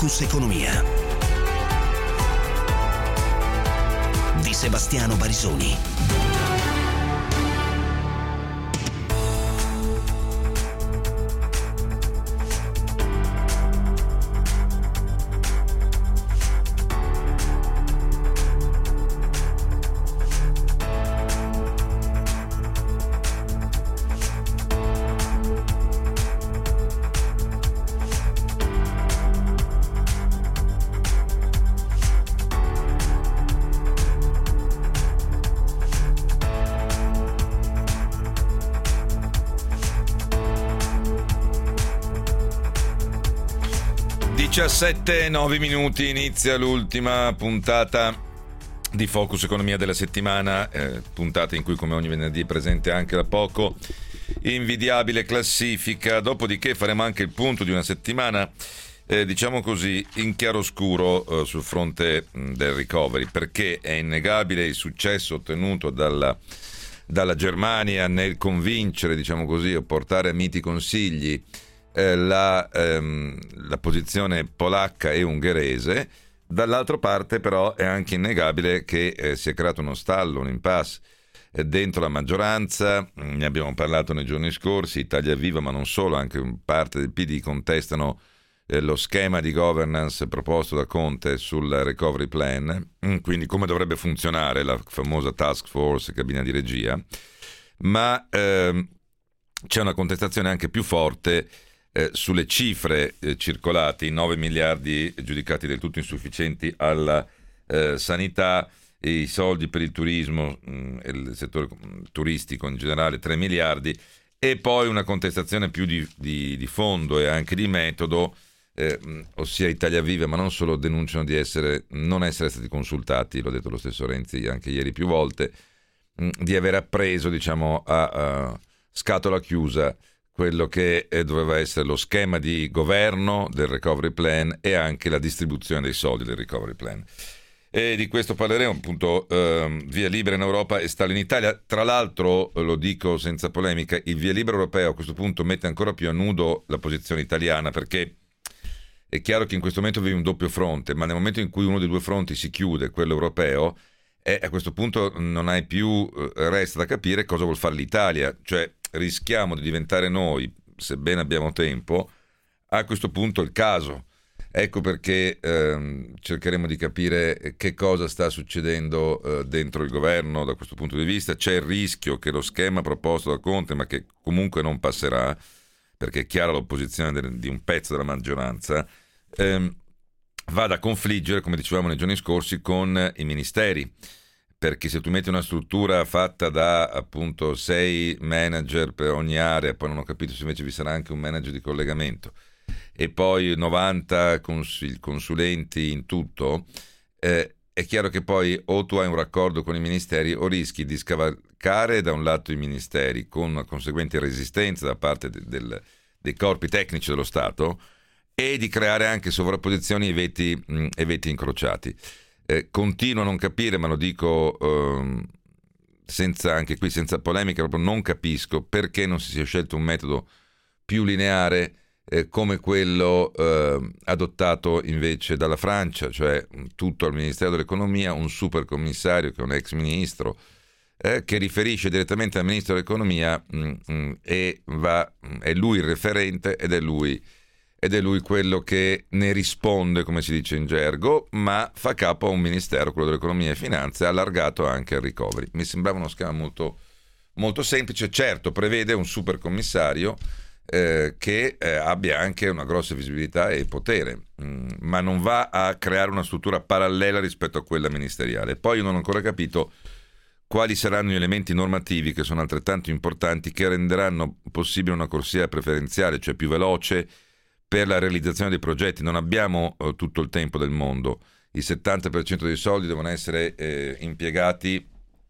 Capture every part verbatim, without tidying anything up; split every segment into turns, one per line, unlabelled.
Focus Economia di Sebastiano Barisoni.
diciassette e nove minuti, inizia l'ultima puntata di Focus Economia della settimana, eh, puntata in cui come ogni venerdì è presente anche da poco invidiabile classifica, dopodiché faremo anche il punto di una settimana eh, diciamo così in chiaroscuro eh, sul fronte mh, del recovery, perché è innegabile il successo ottenuto dalla, dalla Germania nel convincere, diciamo così, o portare a miti consigli Eh, la, ehm, la posizione polacca e ungherese. Dall'altra parte però è anche innegabile che eh, si è creato uno stallo, un impasse eh, dentro la maggioranza. Ne abbiamo parlato nei giorni scorsi. Italia Viva, ma non solo, anche parte del P D contestano eh, lo schema di governance proposto da Conte sul recovery plan, quindi come dovrebbe funzionare la famosa task force, cabina di regia, ma ehm, c'è una contestazione anche più forte Eh, sulle cifre eh, circolate, i nove miliardi giudicati del tutto insufficienti alla eh, sanità, e i soldi per il turismo mh, e il settore mh, turistico in generale tre miliardi, e poi una contestazione più di, di, di fondo e anche di metodo, eh, mh, ossia Italia Viva, ma non solo, denunciano di essere non essere stati consultati, l'ho detto lo stesso Renzi anche ieri più volte, mh, di aver appreso, diciamo, a, a scatola chiusa quello che doveva essere lo schema di governo del recovery plan e anche la distribuzione dei soldi del recovery plan. E di questo parleremo, appunto, ehm, via libera in Europa e stallo in Italia. Tra l'altro, lo dico senza polemica, il via libera europeo a questo punto mette ancora più a nudo la posizione italiana, perché è chiaro che in questo momento vive un doppio fronte, ma nel momento in cui uno dei due fronti si chiude, quello europeo, e a questo punto non hai più, resta da capire cosa vuol fare l'Italia, cioè rischiamo di diventare noi, sebbene abbiamo tempo, a questo punto il caso. Ecco perché ehm, cercheremo di capire che cosa sta succedendo eh, dentro il governo da questo punto di vista. C'è il rischio che lo schema proposto da Conte, ma che comunque non passerà, perché è chiara l'opposizione del, di un pezzo della maggioranza, ehm, vada a confliggere, come dicevamo nei giorni scorsi, con i ministeri. Perché se tu metti una struttura fatta da appunto sei manager per ogni area, poi non ho capito se invece vi sarà anche un manager di collegamento, e poi novanta cons- consulenti in tutto, eh, è chiaro che poi o tu hai un raccordo con i ministeri o rischi di scavalcare da un lato i ministeri con una conseguente resistenza da parte de- del, dei corpi tecnici dello Stato, e di creare anche sovrapposizioni e veti, mh, e veti incrociati. Eh, continuo a non capire, ma lo dico ehm, senza, anche qui senza polemica, proprio non capisco perché non si sia scelto un metodo più lineare eh, come quello eh, adottato invece dalla Francia, cioè tutto al Ministero dell'Economia, un super commissario che è un ex ministro eh, che riferisce direttamente al Ministro dell'Economia mh, mh, e va, è lui il referente ed è lui ed è lui quello che ne risponde, come si dice in gergo, ma fa capo a un ministero, quello dell'economia e finanze, allargato anche al recovery. Mi sembrava uno schema molto, molto semplice. Certo, prevede un super commissario eh, che eh, abbia anche una grossa visibilità e potere, mm, ma non va a creare una struttura parallela rispetto a quella ministeriale. Poi io non ho ancora capito quali saranno gli elementi normativi, che sono altrettanto importanti, che renderanno possibile una corsia preferenziale, cioè più veloce, per la realizzazione dei progetti. Non abbiamo eh, tutto il tempo del mondo, il settanta per cento dei soldi devono essere eh, impiegati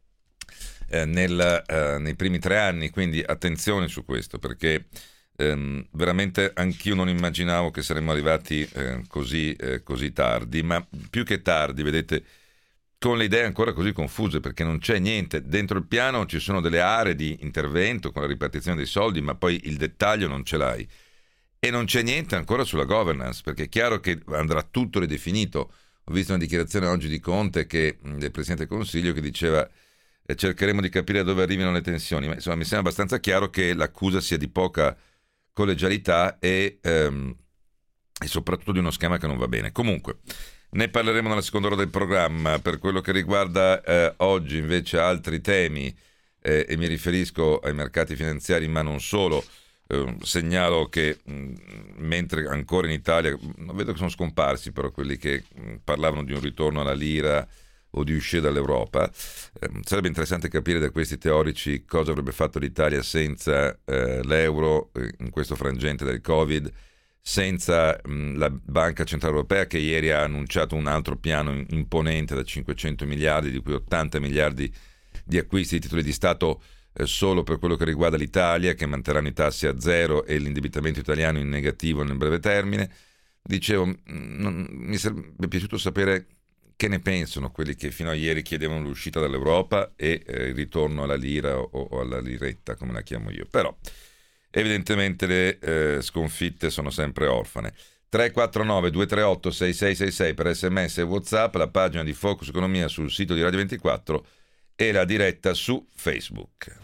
eh, nel, eh, nei primi tre anni, quindi attenzione su questo, perché ehm, veramente anch'io non immaginavo che saremmo arrivati eh, così, eh, così tardi, ma più che tardi, vedete, con le idee ancora così confuse, perché non c'è niente. Dentro il piano ci sono delle aree di intervento con la ripartizione dei soldi, ma poi il dettaglio non ce l'hai. e non c'è niente ancora sulla governance, perché è chiaro che andrà tutto ridefinito. Ho visto una dichiarazione oggi di Conte, che, del Presidente del Consiglio, che diceva eh, cercheremo di capire dove arrivino le tensioni, ma insomma mi sembra abbastanza chiaro che l'accusa sia di poca collegialità e, ehm, e soprattutto di uno schema che non va bene. Comunque ne parleremo nella seconda ora del programma. Per quello che riguarda eh, oggi invece altri temi, eh, e mi riferisco ai mercati finanziari ma non solo. Uh, segnalo che mh, mentre ancora in Italia, non vedo che sono scomparsi però quelli che mh, parlavano di un ritorno alla lira o di uscire dall'Europa, eh, sarebbe interessante capire da questi teorici cosa avrebbe fatto l'Italia senza eh, l'euro eh, in questo frangente del Covid, senza mh, la Banca Centrale Europea, che ieri ha annunciato un altro piano imponente da cinquecento miliardi, di cui ottanta miliardi di acquisti di titoli di Stato solo per quello che riguarda l'Italia, che manterranno i tassi a zero e l'indebitamento italiano in negativo nel breve termine. Dicevo, non, mi sarebbe piaciuto sapere che ne pensano quelli che fino a ieri chiedevano l'uscita dall'Europa e eh, il ritorno alla lira o, o alla liretta, come la chiamo io. Però evidentemente le eh, sconfitte sono sempre orfane. tre quattro nove due tre otto sei sei sei sei per sms e WhatsApp, la pagina di Focus Economia sul sito di Radio ventiquattro e la diretta su Facebook.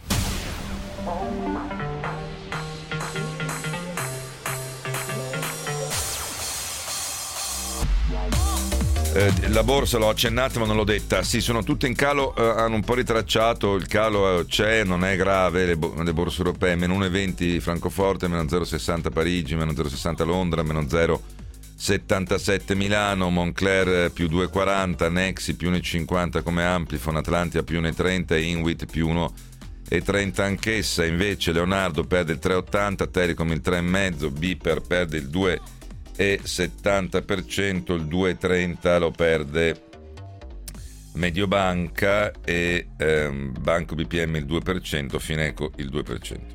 Eh, la borsa l'ho accennata ma non l'ho detta. Sì, sono tutte in calo, eh, hanno un po' ritracciato, il calo eh, c'è, non è grave. Le, bo- le borse europee meno uno virgola venti Francoforte, meno zero virgola sessanta Parigi, meno zero virgola sessanta Londra, meno zero virgola settantasette Milano, Moncler più due virgola quaranta, Nexi più uno virgola cinquanta come Amplifon, Atlantia più uno virgola trenta e Inwit più uno virgola trenta anch'essa. Invece Leonardo perde il tre virgola ottanta, Telecom il tre virgola cinque, Biper perde il due virgola settanta per cento, il due virgola trenta lo perde Mediobanca e ehm, Banco B P M il due per cento, Fineco il due per cento.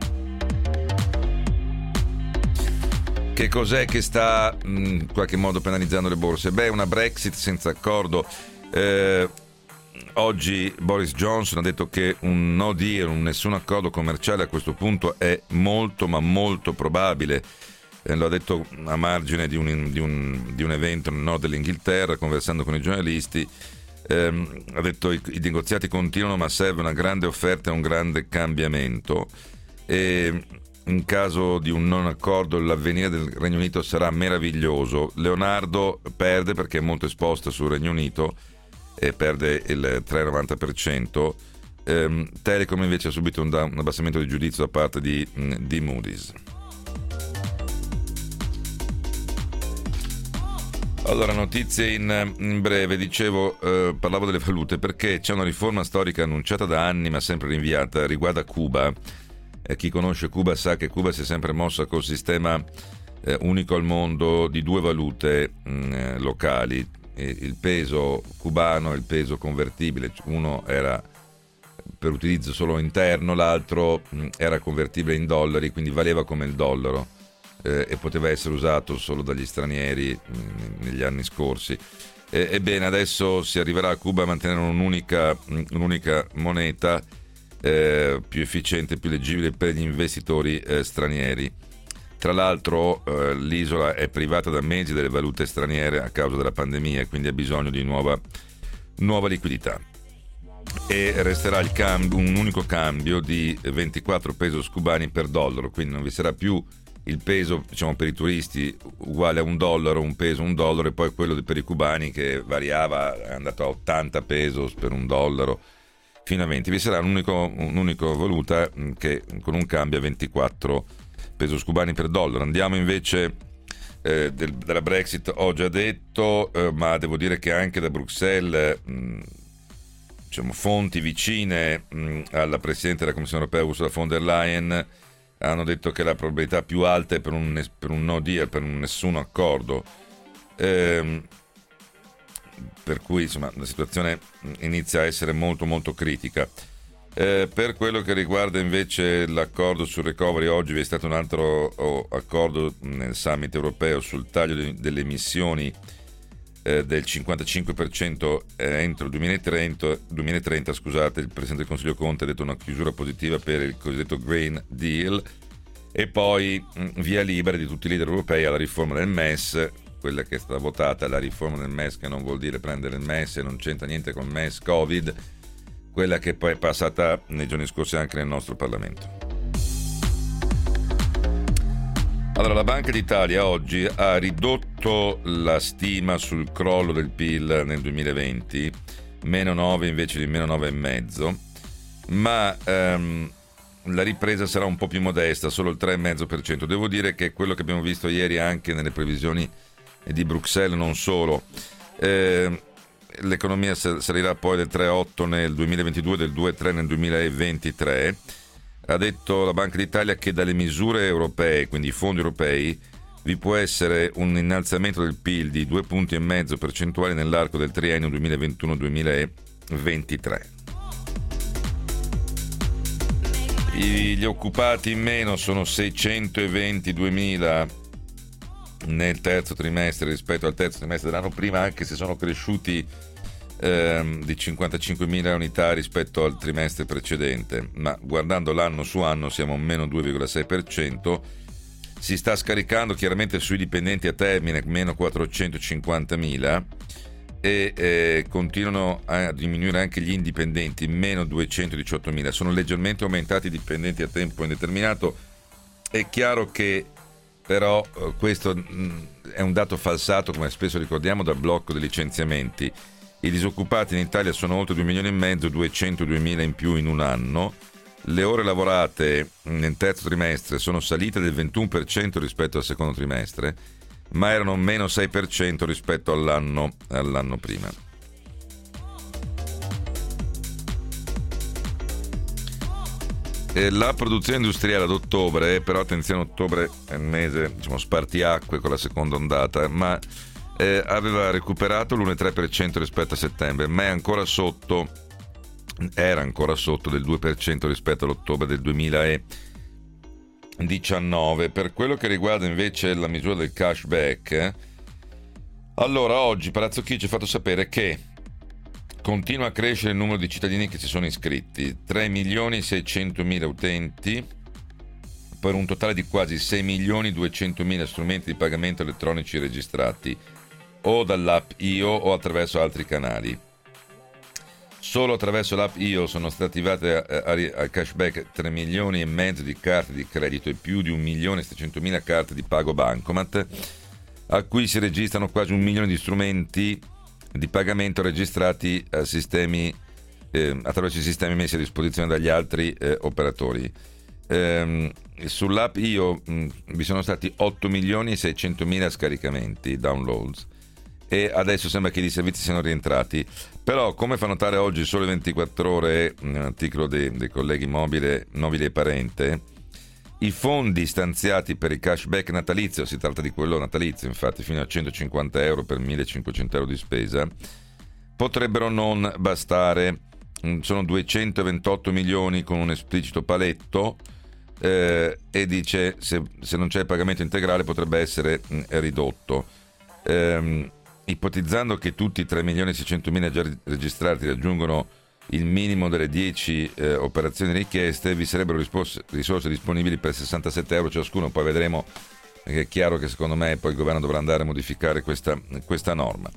Che cos'è che sta mh, in qualche modo penalizzando le borse? Beh, una Brexit senza accordo. Eh, oggi Boris Johnson ha detto che un no deal, un nessun accordo commerciale a questo punto è molto ma molto probabile. Eh, lo ha detto a margine di un, di, un, di un evento nel nord dell'Inghilterra, conversando con i giornalisti. Eh, ha detto i, i negoziati continuano ma serve una grande offerta e un grande cambiamento. E in caso di un non accordo l'avvenire del Regno Unito sarà meraviglioso. Leonardo perde perché è molto esposta sul Regno Unito e perde il tre virgola novanta per cento. ehm, Telecom invece ha subito un, da- un abbassamento di giudizio da parte di, di Moody's. Allora, notizie in, in breve. Dicevo, eh, parlavo delle valute perché c'è una riforma storica annunciata da anni ma sempre rinviata, riguarda Cuba. Eh, chi conosce Cuba sa che Cuba si è sempre mossa col sistema eh, unico al mondo di due valute mh, locali, eh, il peso cubano e il peso convertibile. Uno era per utilizzo solo interno, l'altro mh, era convertibile in dollari, quindi valeva come il dollaro eh, e poteva essere usato solo dagli stranieri mh, negli anni scorsi. Eh, ebbene, adesso si arriverà a Cuba a mantenere un'unica, mh, un'unica moneta Eh, più efficiente, più leggibile per gli investitori eh, stranieri. Tra l'altro eh, l'isola è privata da mesi delle valute straniere a causa della pandemia e quindi ha bisogno di nuova, nuova liquidità. E resterà il cambio, un unico cambio di ventiquattro pesos cubani per dollaro, quindi non vi sarà più il peso, diciamo, per i turisti uguale a un dollaro, un peso, un dollaro, e poi quello per i cubani che variava, è andato a ottanta pesos per un dollaro fino a venti. Vi sarà un unico, un'unica valuta che con un cambio a ventiquattro pesos cubani per dollaro. Andiamo invece eh, del, della Brexit, ho già detto, eh, ma devo dire che anche da Bruxelles mh, diciamo, fonti vicine mh, alla Presidente della Commissione Europea Ursula von der Leyen hanno detto che la probabilità più alta è per un, per un no deal, per un nessun accordo. Eh, per cui insomma la situazione inizia a essere molto molto critica. Eh, per quello che riguarda invece l'accordo sul recovery, oggi vi è stato un altro oh, accordo nel summit europeo sul taglio de- delle emissioni eh, del cinquantacinque per cento eh, entro il duemilatrenta, duemilatrenta scusate. Il Presidente del Consiglio Conte ha detto una chiusura positiva per il cosiddetto Green Deal e poi mh, via libera di tutti i leader europei alla riforma del M E S, quella che è stata votata, la riforma del M E S, che non vuol dire prendere il M E S, non c'entra niente con il M E S Covid, quella che poi è passata nei giorni scorsi anche nel nostro Parlamento. Allora, la Banca d'Italia oggi ha ridotto la stima sul crollo del P I L nel duemilaventi, meno nove invece di meno nove virgola cinque, ma ehm, la ripresa sarà un po' più modesta, solo il tre virgola cinque per cento. Devo dire che quello che abbiamo visto ieri anche nelle previsioni di Bruxelles, non solo, eh, l'economia salirà poi del tre virgola otto nel duemilaventidue, del due virgola tre nel duemilaventitré. Ha detto la Banca d'Italia che dalle misure europee, quindi i fondi europei, vi può essere un innalzamento del P I L di due punti e mezzo percentuali nell'arco del triennio duemilaventuno duemilaventitré. Gli occupati in meno sono seicentoventiduemila nel terzo trimestre rispetto al terzo trimestre dell'anno prima, anche se sono cresciuti ehm, di cinquantacinquemila unità rispetto al trimestre precedente, ma guardando l'anno su anno siamo a meno due virgola sei per cento. Si sta scaricando chiaramente sui dipendenti a termine, meno quattrocentocinquantamila, e eh, continuano a diminuire anche gli indipendenti, meno duecentodiciottomila. Sono leggermente aumentati i dipendenti a tempo indeterminato. È chiaro che però eh, questo mh, è un dato falsato, come spesso ricordiamo, dal blocco dei licenziamenti. I disoccupati in Italia sono oltre due milioni e mezzo, duecentoduemila in più in un anno. Le ore lavorate nel terzo trimestre sono salite del ventuno per cento rispetto al secondo trimestre, ma erano meno sei per cento rispetto all'anno, all'anno prima. E la produzione industriale ad ottobre, però attenzione, ottobre è il mese, diciamo, spartiacque con la seconda ondata, ma eh, aveva recuperato l'uno virgola tre per cento rispetto a settembre, ma è ancora sotto, era ancora sotto del due per cento rispetto all'ottobre del duemiladiciannove. Per quello che riguarda invece la misura del cashback, eh, allora oggi Palazzo Chigi ha fatto sapere che continua a crescere il numero di cittadini che si sono iscritti, tre milioni seicentomila utenti, per un totale di quasi sei milioni duecentomila strumenti di pagamento elettronici registrati o dall'app I O o attraverso altri canali. Solo attraverso l'app I O sono state attivate al cashback tre milioni e mezzo di carte di credito e più di un milione e seicentomila carte di pago bancomat, a cui si registrano quasi un milione di strumenti di pagamento registrati a sistemi, eh, attraverso i sistemi messi a disposizione dagli altri eh, operatori. Ehm, sull'app I O mh, vi sono stati otto milioni e seicentomila scaricamenti, downloads, e adesso sembra che i servizi siano rientrati. Però, come fa notare oggi Sole ventiquattro Ore, un articolo dei, dei colleghi Mobile, Nobile e Parente, i fondi stanziati per il cashback natalizio, si tratta di quello natalizio infatti, fino a centocinquanta euro per millecinquecento euro di spesa, potrebbero non bastare. Sono duecentoventotto milioni con un esplicito paletto, eh, e dice se, se non c'è il pagamento integrale potrebbe essere mh, ridotto. Ehm, ipotizzando che tutti i tre milioni e seicentomila già registrati raggiungono il minimo delle dieci eh, operazioni richieste, vi sarebbero rispos- risorse disponibili per sessantasette euro ciascuno. Poi vedremo, perché è chiaro che secondo me poi il governo dovrà andare a modificare questa, questa norma.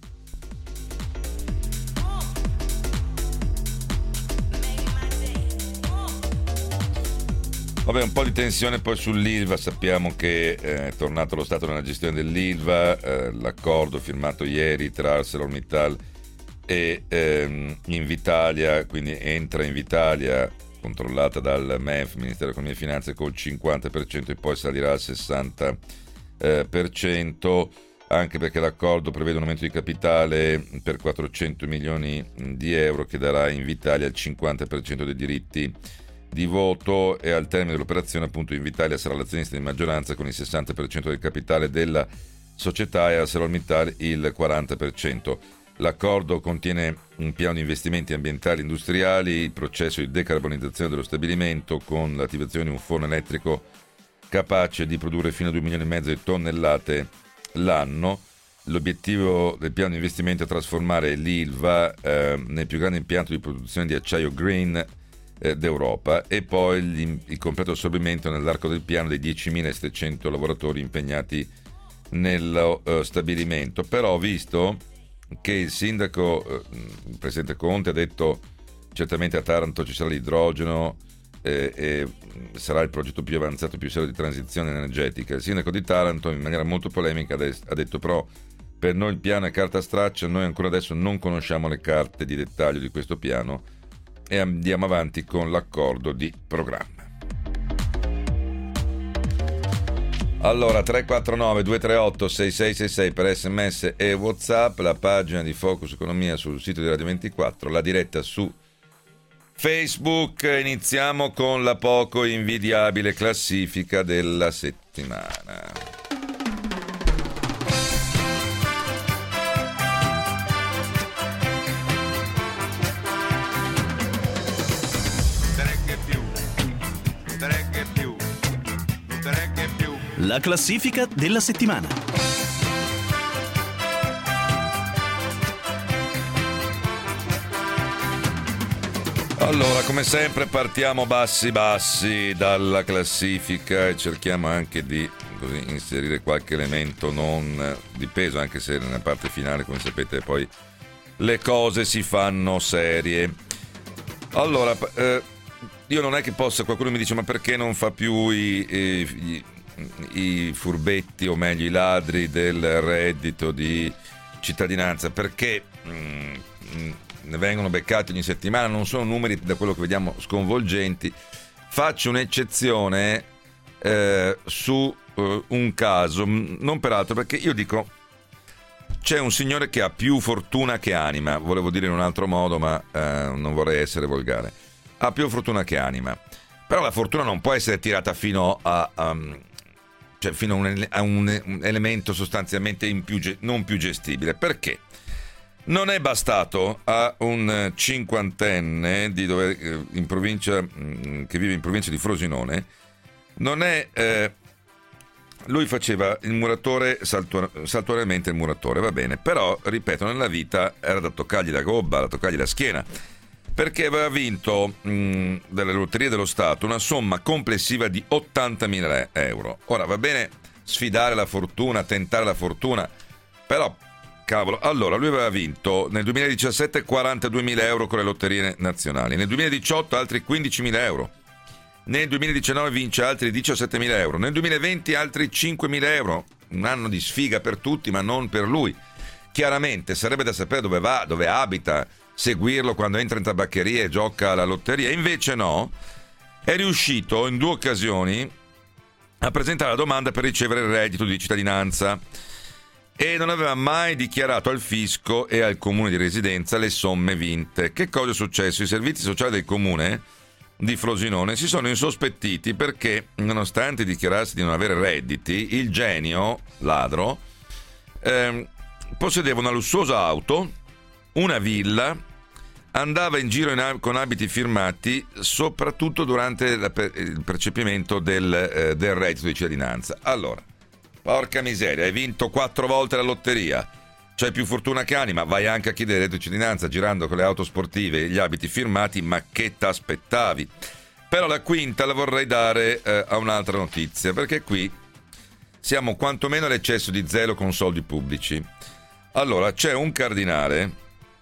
Vabbè, un po' di tensione poi sull'Ilva. Sappiamo che è tornato lo Stato nella gestione dell'Ilva, eh, l'accordo firmato ieri tra ArcelorMittal e ehm, Invitalia, quindi entra Invitalia, controllata dal M E F, Ministero dell'Economia e Finanze, col cinquanta per cento e poi salirà al sessanta per cento, anche perché l'accordo prevede un aumento di capitale per quattrocento milioni di euro che darà a Invitalia il cinquanta per cento dei diritti di voto, e al termine dell'operazione appunto Invitalia sarà l'azionista di maggioranza con il sessanta per cento del capitale della società e ArcelorMittal il quaranta per cento. L'accordo contiene un piano di investimenti ambientali e industriali, il processo di decarbonizzazione dello stabilimento con l'attivazione di un forno elettrico capace di produrre fino a due milioni e mezzo di tonnellate l'anno. L'obiettivo del piano di investimento è trasformare l'Ilva eh, nel più grande impianto di produzione di acciaio green eh, d'Europa, e poi gli, il completo assorbimento nell'arco del piano dei diecimilasettecento lavoratori impegnati nello uh, stabilimento. Però ho visto che il sindaco, uh, il presidente Conte, ha detto certamente a Taranto ci sarà l'idrogeno eh, e sarà il progetto più avanzato, più serio di transizione energetica. Il sindaco di Taranto in maniera molto polemica ha detto però per noi il piano è carta straccia, noi ancora adesso non conosciamo le carte di dettaglio di questo piano e andiamo avanti con l'accordo di programma. Allora tre quattro nove due tre otto sei sei sei sei per sms e WhatsApp, la pagina di Focus Economia sul sito di Radio ventiquattro, la diretta su Facebook. Iniziamo con la poco invidiabile classifica della settimana.
La classifica della settimana.
Allora, come sempre partiamo bassi bassi dalla classifica e cerchiamo anche di così inserire qualche elemento non di peso, anche se nella parte finale, come sapete, poi le cose si fanno serie. Allora, eh, io non è che possa, qualcuno mi dice ma perché non fa più i, i, i furbetti, o meglio i ladri del reddito di cittadinanza, perché mm, ne vengono beccati ogni settimana, non sono numeri da quello che vediamo sconvolgenti. Faccio un'eccezione eh, su eh, un caso, non peraltro perché io dico c'è un signore che ha più fortuna che anima, volevo dire in un altro modo ma eh, non vorrei essere volgare, ha più fortuna che anima, però la fortuna non può essere tirata fino a um, cioè fino a un, a un, un elemento sostanzialmente in più, non più gestibile. Perché? Non è bastato a un cinquantenne di dove, in provincia, che vive in provincia di Frosinone, non è eh, lui faceva il muratore, saltu- saltuariamente il muratore, va bene, però ripeto, nella vita era da toccargli la gobba, da toccargli la schiena, perché aveva vinto mh, dalle lotterie dello Stato una somma complessiva di ottantamila euro. Ora va bene sfidare la fortuna, tentare la fortuna, però cavolo, allora lui aveva vinto nel duemiladiciassette quarantaduemila euro con le lotterie nazionali, nel duemiladiciotto altri quindicimila euro, nel duemiladiciannove vince altri diciassettemila euro, nel duemilaventi altri cinquemila euro, un anno di sfiga per tutti ma non per lui. Chiaramente sarebbe da sapere dove va, dove abita, seguirlo quando entra in tabaccheria e gioca alla lotteria, invece no, è riuscito in due occasioni a presentare la domanda per ricevere il reddito di cittadinanza e non aveva mai dichiarato al fisco e al comune di residenza le somme vinte. Che cosa è successo? I servizi sociali del comune di Frosinone si sono insospettiti perché, nonostante dichiararsi di non avere redditi, il genio ladro eh, possedeva una lussuosa auto, una villa, andava in giro in, con abiti firmati, soprattutto durante la, il percepimento del, eh, del reddito di cittadinanza. Allora, porca miseria, hai vinto quattro volte la lotteria, c'hai più fortuna che anima, vai anche a chiedere il reddito di cittadinanza girando con le auto sportive e gli abiti firmati, ma che t'aspettavi? Però la quinta la vorrei dare eh, a un'altra notizia, perché qui siamo quantomeno all'eccesso di zelo con soldi pubblici. Allora, c'è un cardinale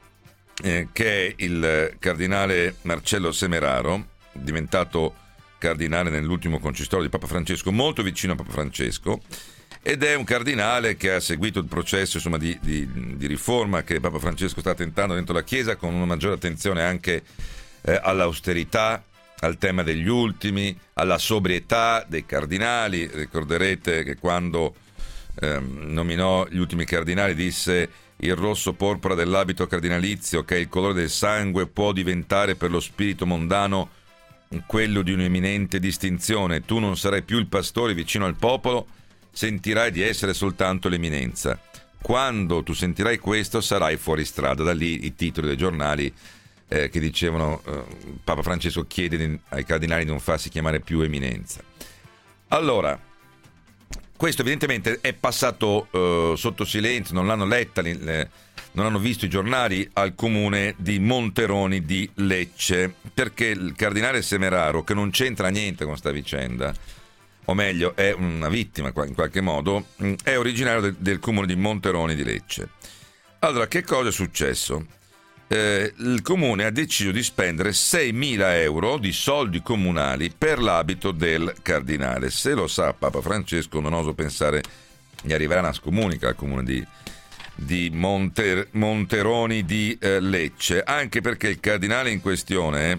eh, che è il cardinale Marcello Semeraro, diventato cardinale nell'ultimo concistoro di Papa Francesco, molto vicino a Papa Francesco, ed è un cardinale che ha seguito il processo insomma, di, di, di riforma che Papa Francesco sta tentando dentro la Chiesa, con una maggiore attenzione anche eh, all'austerità, al tema degli ultimi, alla sobrietà dei cardinali. Ricorderete che quando eh, nominò gli ultimi cardinali disse: il rosso porpora dell'abito cardinalizio, che è il colore del sangue, può diventare per lo spirito mondano quello di un'eminente distinzione. Tu non sarai più il pastore vicino al popolo, sentirai di essere soltanto l'eminenza. Quando tu sentirai questo sarai fuori strada. Da lì i titoli dei giornali eh, che dicevano eh, Papa Francesco chiede di, ai cardinali di non farsi chiamare più eminenza. Allora, questo evidentemente è passato eh, sotto silenzio, non l'hanno letta le, non hanno visto i giornali al comune di Monteroni di Lecce, perché il cardinale Semeraro, che non c'entra niente con sta vicenda, o meglio è una vittima in qualche modo, è originario del, del comune di Monteroni di Lecce. Allora, che cosa è successo? Eh, il comune ha deciso di spendere seimila euro di soldi comunali per l'abito del cardinale. Se lo sa Papa Francesco, non oso pensare gli arriverà una scomunica al comune di di Monter, Monteroni di eh, Lecce, anche perché il cardinale in questione,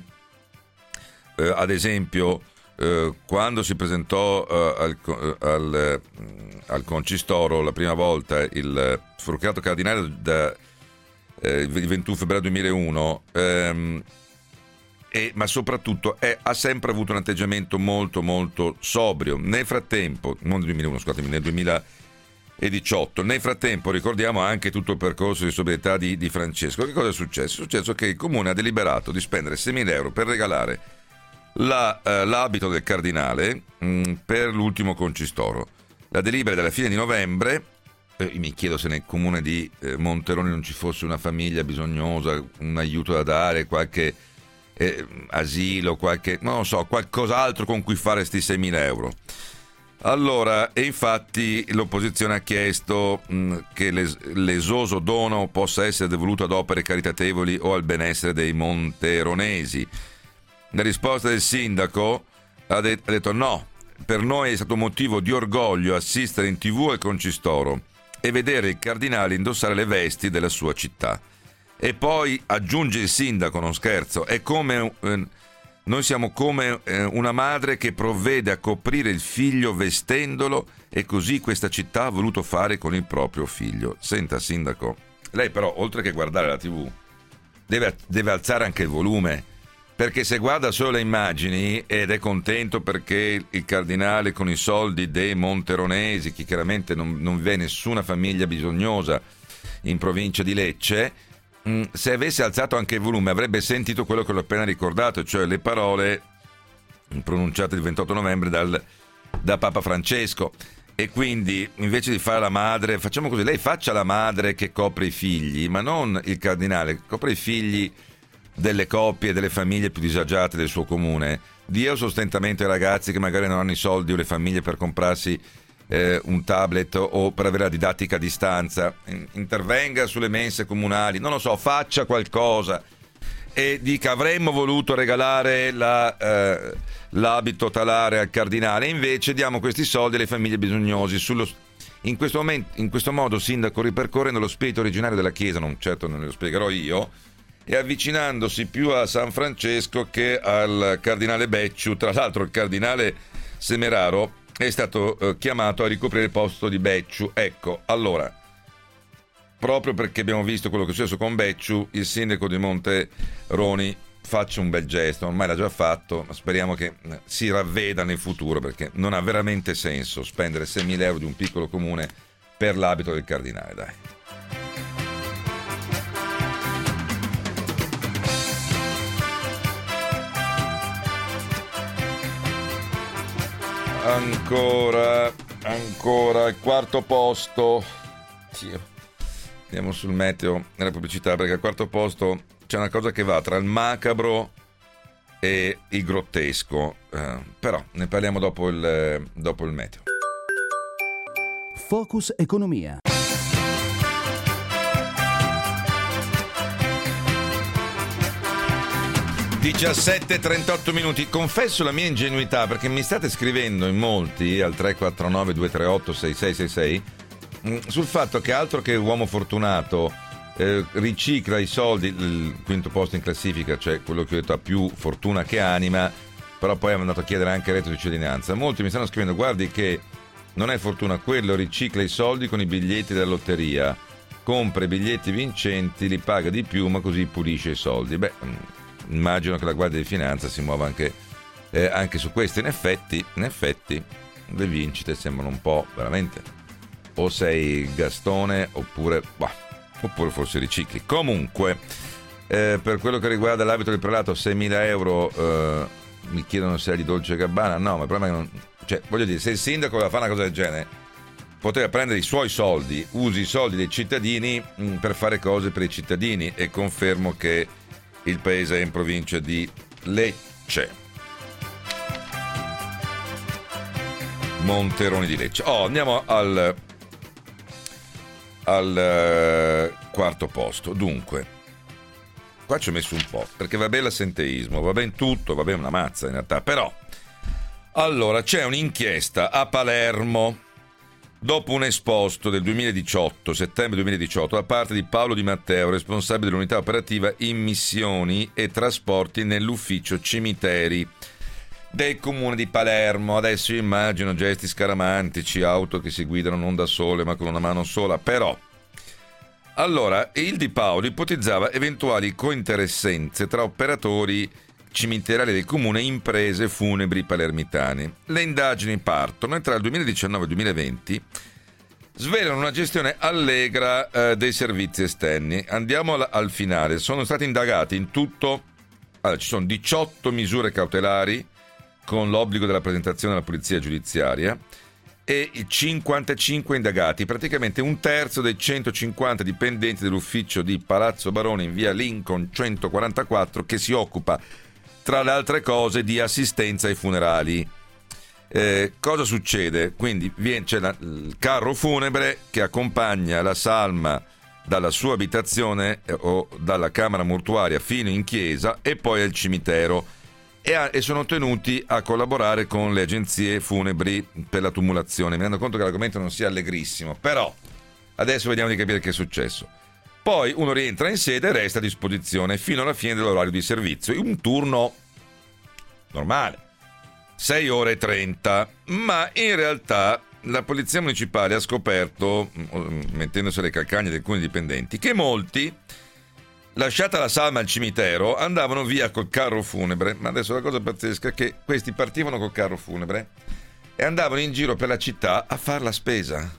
eh, ad esempio, eh, quando si presentò eh, al, al, eh, al Concistoro la prima volta, il fu procurato cardinale da, eh, il ventuno febbraio duemilauno, ehm, e, ma soprattutto è, ha sempre avuto un atteggiamento molto molto sobrio. Nel frattempo, non nel duemilauno, scusatemi, nel duemiladiciotto. Nel frattempo ricordiamo anche tutto il percorso di sobrietà di, di Francesco. Che cosa è successo? È successo che il comune ha deliberato di spendere seimila euro per regalare la, eh, l'abito del cardinale mh, per l'ultimo concistoro. La delibera è della fine di novembre. Eh, mi chiedo se nel comune di eh, Monteroni non ci fosse una famiglia bisognosa, un aiuto da dare, qualche eh, asilo, qualche, non lo so, qualcos'altro con cui fare sti seimila euro. Allora, e infatti l'opposizione ha chiesto mh, che l'es- l'esoso dono possa essere devoluto ad opere caritatevoli o al benessere dei monteronesi. La risposta del sindaco ha, de- ha detto no, per noi è stato motivo di orgoglio assistere in tv al Concistoro e vedere il cardinale indossare le vesti della sua città. E poi aggiunge il sindaco, non scherzo, è come... Eh, Noi siamo come eh, una madre che provvede a coprire il figlio vestendolo, e così questa città ha voluto fare con il proprio figlio. Senta, sindaco, lei però, oltre che guardare la tivù, deve, deve alzare anche il volume, perché se guarda solo le immagini ed è contento perché il cardinale con i soldi dei monteronesi, che chiaramente non, non v'è nessuna famiglia bisognosa in provincia di Lecce, se avesse alzato anche il volume avrebbe sentito quello che l'ho appena ricordato, cioè le parole pronunciate il ventotto novembre dal, da Papa Francesco. E quindi invece di fare la madre, facciamo così, lei faccia la madre che copre i figli, ma non il cardinale, copre i figli delle coppie, delle famiglie più disagiate del suo comune. Dia il sostentamento ai ragazzi che magari non hanno i soldi, o le famiglie per comprarsi Eh, un tablet o per avere la didattica a distanza. Intervenga sulle mense comunali, non lo so, faccia qualcosa e dica avremmo voluto regalare la, eh, l'abito talare al cardinale, invece diamo questi soldi alle famiglie bisognosi. Sullo, in, questo momento, in questo modo, sindaco, ripercorrendo lo spirito originario della Chiesa, non certo non lo spiegherò io, e avvicinandosi più a San Francesco che al cardinale Becciu. Tra l'altro il cardinale Semeraro è stato eh, chiamato a ricoprire il posto di Becciu. Ecco, allora, proprio perché abbiamo visto quello che è successo con Becciu, il sindaco di Monteroni faccia un bel gesto, ormai l'ha già fatto, ma speriamo che si ravveda nel futuro, perché non ha veramente senso spendere seimila euro di un piccolo comune per l'abito del cardinale, dai. Ancora, ancora il quarto posto. Dio. Andiamo sul meteo nella pubblicità, perché al quarto posto c'è una cosa che va tra il macabro e il grottesco. Uh, però ne parliamo dopo il, dopo il meteo.
Focus Economia.
diciassette e trentotto minuti. Confesso la mia ingenuità, perché mi state scrivendo in molti al tre quattro nove due tre otto sei sei sei sei sul fatto che altro che uomo fortunato eh, ricicla i soldi, il quinto posto in classifica, cioè quello che ho detto ha più fortuna che anima, però poi hanno andato a chiedere anche il reddito di cittadinanza. Molti mi stanno scrivendo: guardi che non è fortuna, quello ricicla i soldi con i biglietti della lotteria, compra i biglietti vincenti, li paga di più, ma così pulisce i soldi. Beh, immagino che la Guardia di Finanza si muova anche, eh, anche su questo. In effetti, in effetti, le vincite sembrano un po' veramente, o sei Gastone oppure, bah, oppure forse ricicli. Comunque, eh, per quello che riguarda l'abito del prelato, seimila euro, eh, mi chiedono se è di Dolce e Gabbana. No, ma il problema è che non, cioè, voglio dire, se il sindaco voleva fare una cosa del genere, poteva prendere i suoi soldi, usi i soldi dei cittadini mh, per fare cose per i cittadini, e confermo che il paese è in provincia di Lecce. Monteroni di Lecce. Oh, andiamo al, al uh, quarto posto. Dunque, qua ci ho messo un po', perché va bene l'assenteismo, va bene tutto, va bene una mazza in realtà, però allora c'è un'inchiesta a Palermo dopo un esposto del duemiladiciotto, settembre duemiladiciotto, da parte di Paolo Di Matteo, responsabile dell'unità operativa immissioni e trasporti nell'ufficio cimiteri del comune di Palermo. Adesso io immagino gesti scaramantici, auto che si guidano non da sole ma con una mano sola, però allora il Di Paolo ipotizzava eventuali cointeressenze tra operatori cimiteriali del comune e imprese funebri palermitane. Le indagini partono e tra il duemiladiciannove e il duemilaventi svelano una gestione allegra eh, dei servizi esterni. Andiamo al, al finale. Sono stati indagati in tutto, allora, ci sono diciotto misure cautelari con l'obbligo della presentazione alla polizia giudiziaria e cinquantacinque indagati, praticamente un terzo dei centocinquanta dipendenti dell'ufficio di Palazzo Barone in via Lincoln centoquarantaquattro, che si occupa tra le altre cose di assistenza ai funerali. Eh, cosa succede? Quindi viene, c'è la, il carro funebre che accompagna la salma dalla sua abitazione eh, o dalla camera mortuaria fino in chiesa e poi al cimitero, e, a, e sono tenuti a collaborare con le agenzie funebri per la tumulazione. Mi rendo conto che l'argomento non sia allegrissimo, però adesso vediamo di capire che è successo. Poi uno rientra in sede e resta a disposizione fino alla fine dell'orario di servizio, un turno normale, sei ore e trenta, ma in realtà la polizia municipale ha scoperto, mettendosi le calcagna di alcuni dipendenti, che molti, lasciata la salma al cimitero, andavano via col carro funebre. Ma adesso la cosa pazzesca è che questi partivano col carro funebre e andavano in giro per la città a fare la spesa.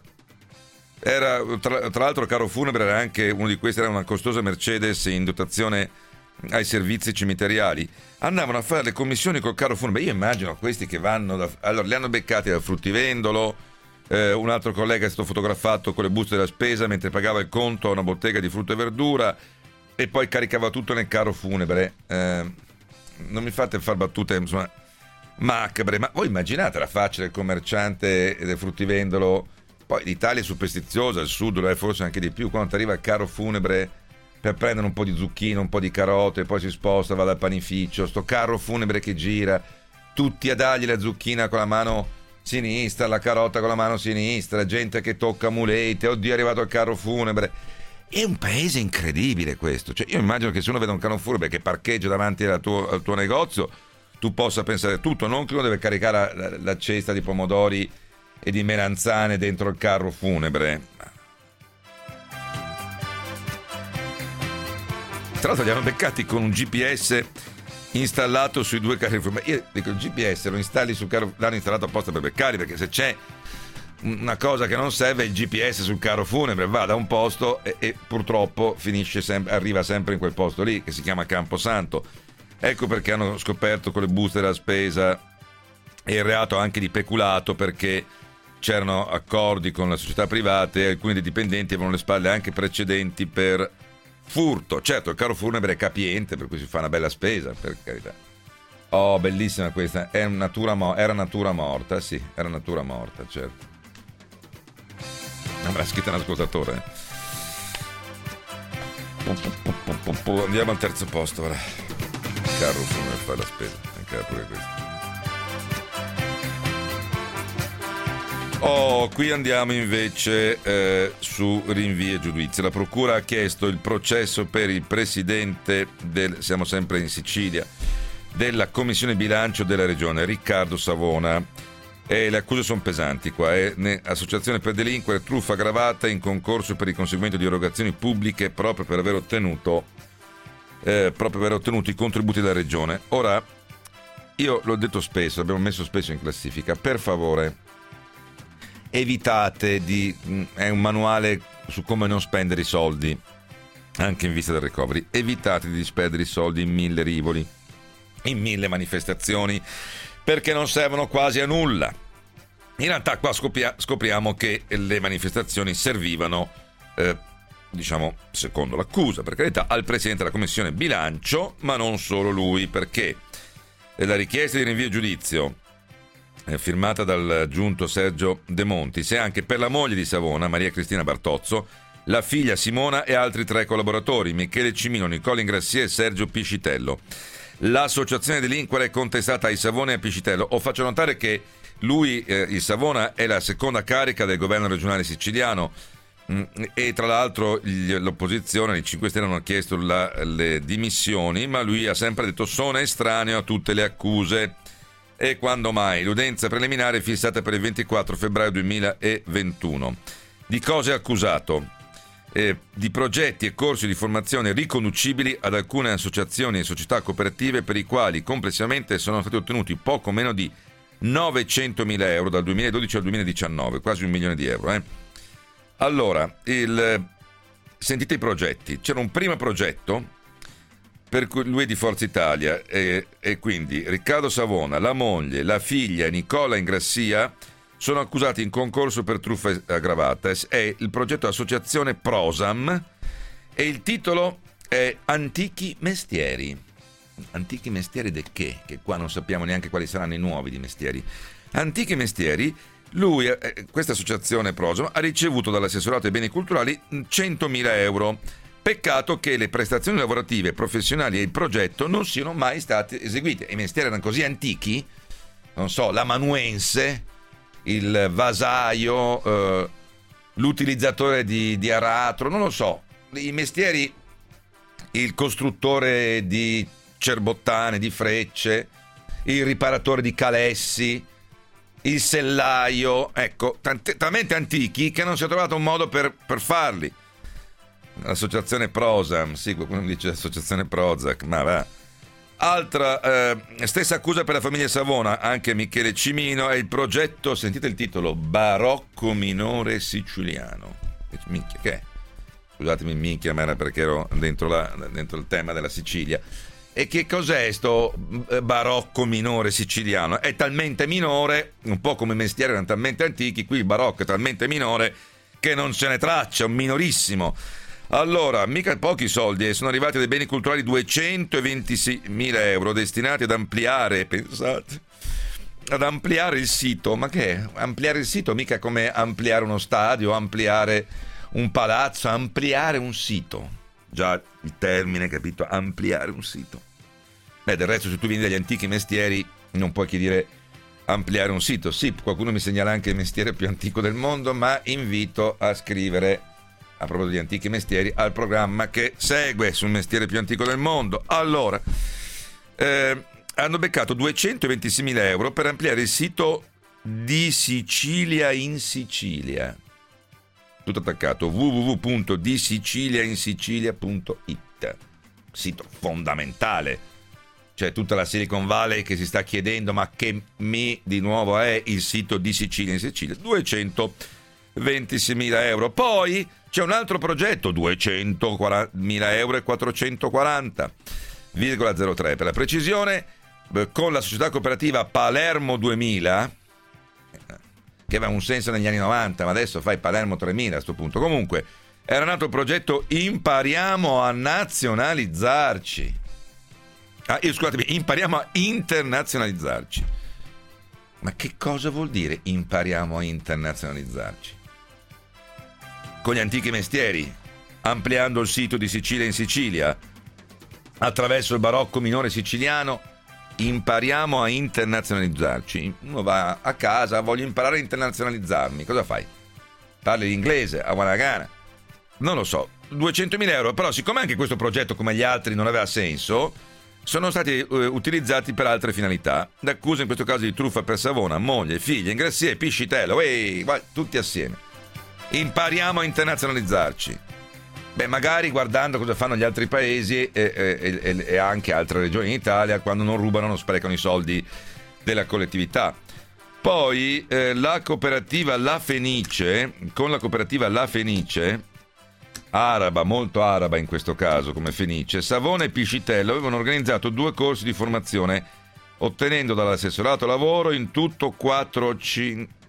Era, tra, tra l'altro il carro funebre era anche uno di questi, era una costosa Mercedes in dotazione ai servizi cimiteriali. Andavano a fare le commissioni col carro funebre. Io immagino questi che vanno da, allora li hanno beccati dal fruttivendolo, eh, un altro collega è stato fotografato con le buste della spesa mentre pagava il conto a una bottega di frutta e verdura e poi caricava tutto nel carro funebre. Eh, non mi fate far battute, insomma, macabre, ma voi immaginate la faccia del commerciante del fruttivendolo. Poi l'Italia è superstiziosa, il sud lo è forse anche di più, quando ti arriva il carro funebre per prendere un po' di zucchine, un po' di carote, poi si sposta, va dal panificio, sto carro funebre che gira, tutti a dargli la zucchina con la mano sinistra, la carota con la mano sinistra, gente che tocca mulette, oddio è arrivato il carro funebre. È un paese incredibile questo, cioè io immagino che se uno vede un carro funebre che parcheggia davanti al tuo, al tuo negozio, tu possa pensare tutto, non che uno deve caricare la, la, la cesta di pomodori e di melanzane dentro il carro funebre. Tra l'altro li hanno beccati con un G P S installato sui due carri funebre. Io dico, il G P S lo installi sul carro, l'hanno installato apposta per beccarli, perché se c'è una cosa che non serve, il G P S sul carro funebre va da un posto e, e purtroppo finisce sempre, arriva sempre in quel posto lì che si chiama Camposanto. Ecco perché hanno scoperto con le buste della spesa e il reato anche di peculato, perché c'erano accordi con le società private e alcuni dei dipendenti avevano le spalle anche precedenti per furto. Certo, il carro funebre è capiente, per cui si fa una bella spesa, per carità. Oh, bellissima questa, è natura mo- era natura morta, sì, era natura morta, certo. Avrà scritto un ascoltatore. Andiamo al terzo posto, ora. Carro funebre fa la spesa, anche pure questo. Oh, qui andiamo invece eh, su rinvii e giudizi. La procura ha chiesto il processo per il presidente del, siamo sempre in Sicilia, della commissione bilancio della regione, Riccardo Savona, e le accuse sono pesanti qua, eh, ne, associazione per delinquere, truffa aggravata in concorso per il conseguimento di erogazioni pubbliche proprio per aver ottenuto eh, proprio per aver ottenuto i contributi della regione. Ora, io l'ho detto spesso, l'abbiamo messo spesso in classifica, per favore evitate di, è un manuale su come non spendere i soldi anche in vista del recovery, evitate di spendere i soldi in mille rivoli, in mille manifestazioni, perché non servono quasi a nulla. In realtà qua scopria- scopriamo che le manifestazioni servivano, eh, diciamo, secondo l'accusa, per carità, al Presidente della Commissione Bilancio, ma non solo lui, perché la richiesta di rinvio a giudizio eh, firmata dal giunto Sergio De Montis è anche per la moglie di Savona, Maria Cristina Bartozzo, la figlia Simona e altri tre collaboratori, Michele Cimino, Nicola Ingrassia e Sergio Piscitello. L'associazione delinquere è contestata ai Savona e a Piscitello. O faccio notare che lui, eh, il Savona, è la seconda carica del governo regionale siciliano mh, e tra l'altro gli, l'opposizione, i cinque Stelle hanno chiesto la, le dimissioni, ma lui ha sempre detto sono estraneo a tutte le accuse. E quando mai? L'udienza preliminare è fissata per il ventiquattro febbraio duemilaventuno. Di cosa è accusato? Eh, di progetti e corsi di formazione riconducibili ad alcune associazioni e società cooperative per i quali complessivamente sono stati ottenuti poco meno di novecentomila euro dal duemiladodici al duemiladiciannove, quasi un milione di euro. Eh. Allora, il, sentite i progetti. C'era un primo progetto per cui lui è di Forza Italia e, e quindi Riccardo Savona, la moglie, la figlia Nicola Ingrassia sono accusati in concorso per truffa aggravata. È il progetto Associazione Prosam e il titolo è Antichi Mestieri. Antichi mestieri del che? Che qua non sappiamo neanche quali saranno i nuovi di mestieri. Antichi Mestieri, lui, eh, questa associazione Prosam, ha ricevuto dall'assessorato ai beni culturali centomila euro. Peccato che le prestazioni lavorative, professionali e il progetto non siano mai state eseguite. I mestieri erano così antichi, non so, l'amanuense, il vasaio, eh, l'utilizzatore di, di aratro, non lo so, i mestieri, il costruttore di cerbottane, di frecce, il riparatore di calessi, il sellaio, ecco, tante, talmente antichi che non si è trovato un modo per, per farli. L'associazione Prosam, sì, qualcuno mi dice l'associazione Prozac, ma va. Altra, eh, stessa accusa per la famiglia Savona, anche Michele Cimino, è il progetto, sentite il titolo, Barocco minore siciliano. Minchia, che è? Scusatemi minchia, ma era perché ero dentro, la, dentro il tema della Sicilia. E che cos'è sto barocco minore siciliano? È talmente minore, un po' come i mestieri erano talmente antichi, qui il barocco è talmente minore che non se ne traccia, un minorissimo. Allora, mica pochi soldi, sono arrivati dai beni culturali duecentoventimila euro destinati ad ampliare, pensate, ad ampliare il sito. Ma che è? Ampliare il sito mica come ampliare uno stadio, ampliare un palazzo, ampliare un sito. Già il termine, capito? Ampliare un sito. Beh, del resto se tu vieni dagli antichi mestieri non puoi che dire ampliare un sito. Sì, qualcuno mi segnala anche il mestiere più antico del mondo, ma invito a scrivere, a proposito di antichi mestieri, al programma che segue sul mestiere più antico del mondo. Allora, eh, hanno beccato duecentoventisimila euro per ampliare il sito di Sicilia in Sicilia. Tutto attaccato, w w w punto di sicilia in sicilia punto i t. Sito fondamentale. C'è tutta la Silicon Valley che si sta chiedendo ma che mi di nuovo è il sito di Sicilia in Sicilia. duecentoventisimila euro. Poi c'è un altro progetto, duecentomila euro e quattrocentoquaranta virgola zero tre per la precisione, con la società cooperativa Palermo duemila, che aveva un senso negli anni novanta, ma adesso fai Palermo tremila a sto punto. Comunque, era nato il progetto Impariamo a nazionalizzarci. Ah, io scusatemi, impariamo a internazionalizzarci. Ma che cosa vuol dire impariamo a internazionalizzarci? Con gli antichi mestieri, ampliando il sito di Sicilia in Sicilia, attraverso il barocco minore siciliano, impariamo a internazionalizzarci. Uno va a casa, voglio imparare a internazionalizzarmi, cosa fai? Parli l'inglese, a Wanagana? Non lo so, duecentomila euro, però siccome anche questo progetto come gli altri non aveva senso, sono stati uh, utilizzati per altre finalità. L'accusa in questo caso di truffa per Savona, moglie, figlia, Ingrassia e Piscitello, ehi, guarda, tutti assieme. Impariamo a internazionalizzarci. Beh, magari guardando cosa fanno gli altri paesi e, e, e, e anche altre regioni in Italia, quando non rubano, non sprecano i soldi della collettività. Poi eh, la cooperativa La Fenice, con la cooperativa La Fenice, araba, molto araba in questo caso come Fenice, Savona e Piscitello avevano organizzato due corsi di formazione, ottenendo dall'assessorato lavoro in tutto quattrocento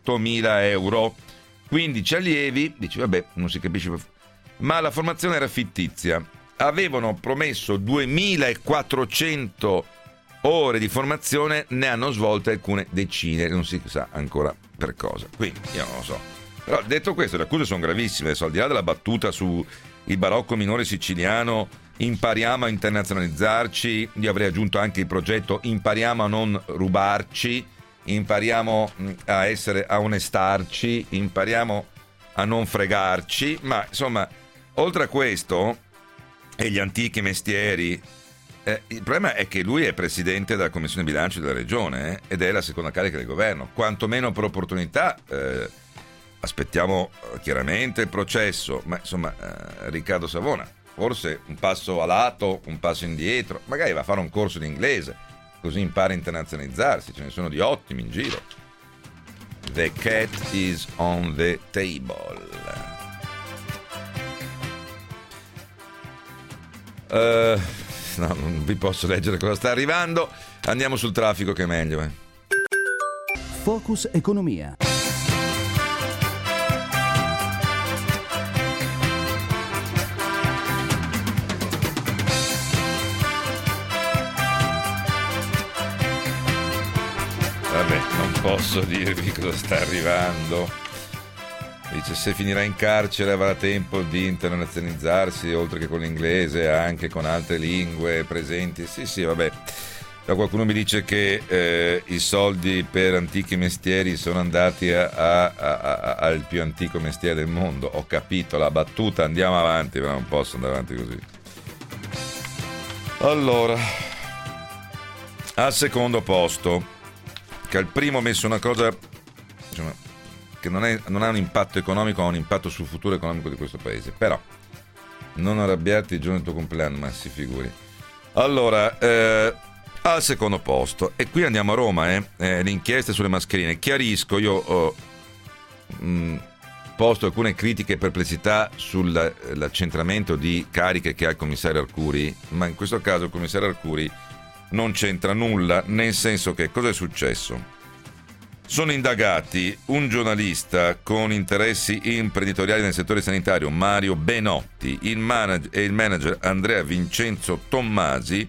ottomila euro. quindici allievi, dici vabbè, non si capisce, ma la formazione era fittizia. Avevano promesso duemilaquattrocento ore di formazione, ne hanno svolte alcune decine, non si sa ancora per cosa. Quindi io non lo so. Però detto questo, le accuse sono gravissime. Adesso, al di là della battuta su il barocco minore siciliano, impariamo a internazionalizzarci, io avrei aggiunto anche il progetto impariamo a non rubarci, impariamo a essere a onestarci, impariamo a non fregarci, ma insomma, oltre a questo e gli antichi mestieri, eh, il problema è che lui è presidente della commissione bilancio della regione eh, ed è la seconda carica del governo, quantomeno per opportunità. eh, aspettiamo chiaramente il processo, ma insomma eh, Riccardo Savona forse un passo a lato, un passo indietro, magari va a fare un corso di inglese, così impara a internazionalizzarsi, ce ne sono di ottimi in giro. The cat is on the table. Uh, no, non vi posso leggere cosa sta arrivando. Andiamo sul traffico che è meglio. Eh.
Focus Economia.
Vabbè, non posso dirvi cosa sta arrivando. Dice, se finirà in carcere avrà tempo di internazionalizzarsi, oltre che con l'inglese, anche con altre lingue presenti. Sì, sì, vabbè. Da qualcuno mi dice che eh, i soldi per antichi mestieri sono andati a, a, a, a, al più antico mestiere del mondo. Ho capito la battuta, andiamo avanti, però non posso andare avanti così. Allora, al secondo posto, che al primo ho messo una cosa, diciamo, che non, è, non ha un impatto economico, ha un impatto sul futuro economico di questo paese. Però non arrabbiarti il giorno del tuo compleanno, ma si figuri. Allora, eh, al secondo posto, e qui andiamo a Roma, eh, eh, l'inchiesta sulle mascherine. Chiarisco, io ho mh, posto alcune critiche e perplessità sull'accentramento di cariche che ha il commissario Arcuri, ma in questo caso il commissario Arcuri non c'entra nulla, nel senso che cosa è successo? Sono indagati un giornalista con interessi imprenditoriali nel settore sanitario, Mario Benotti, il manager, e il manager Andrea Vincenzo Tommasi,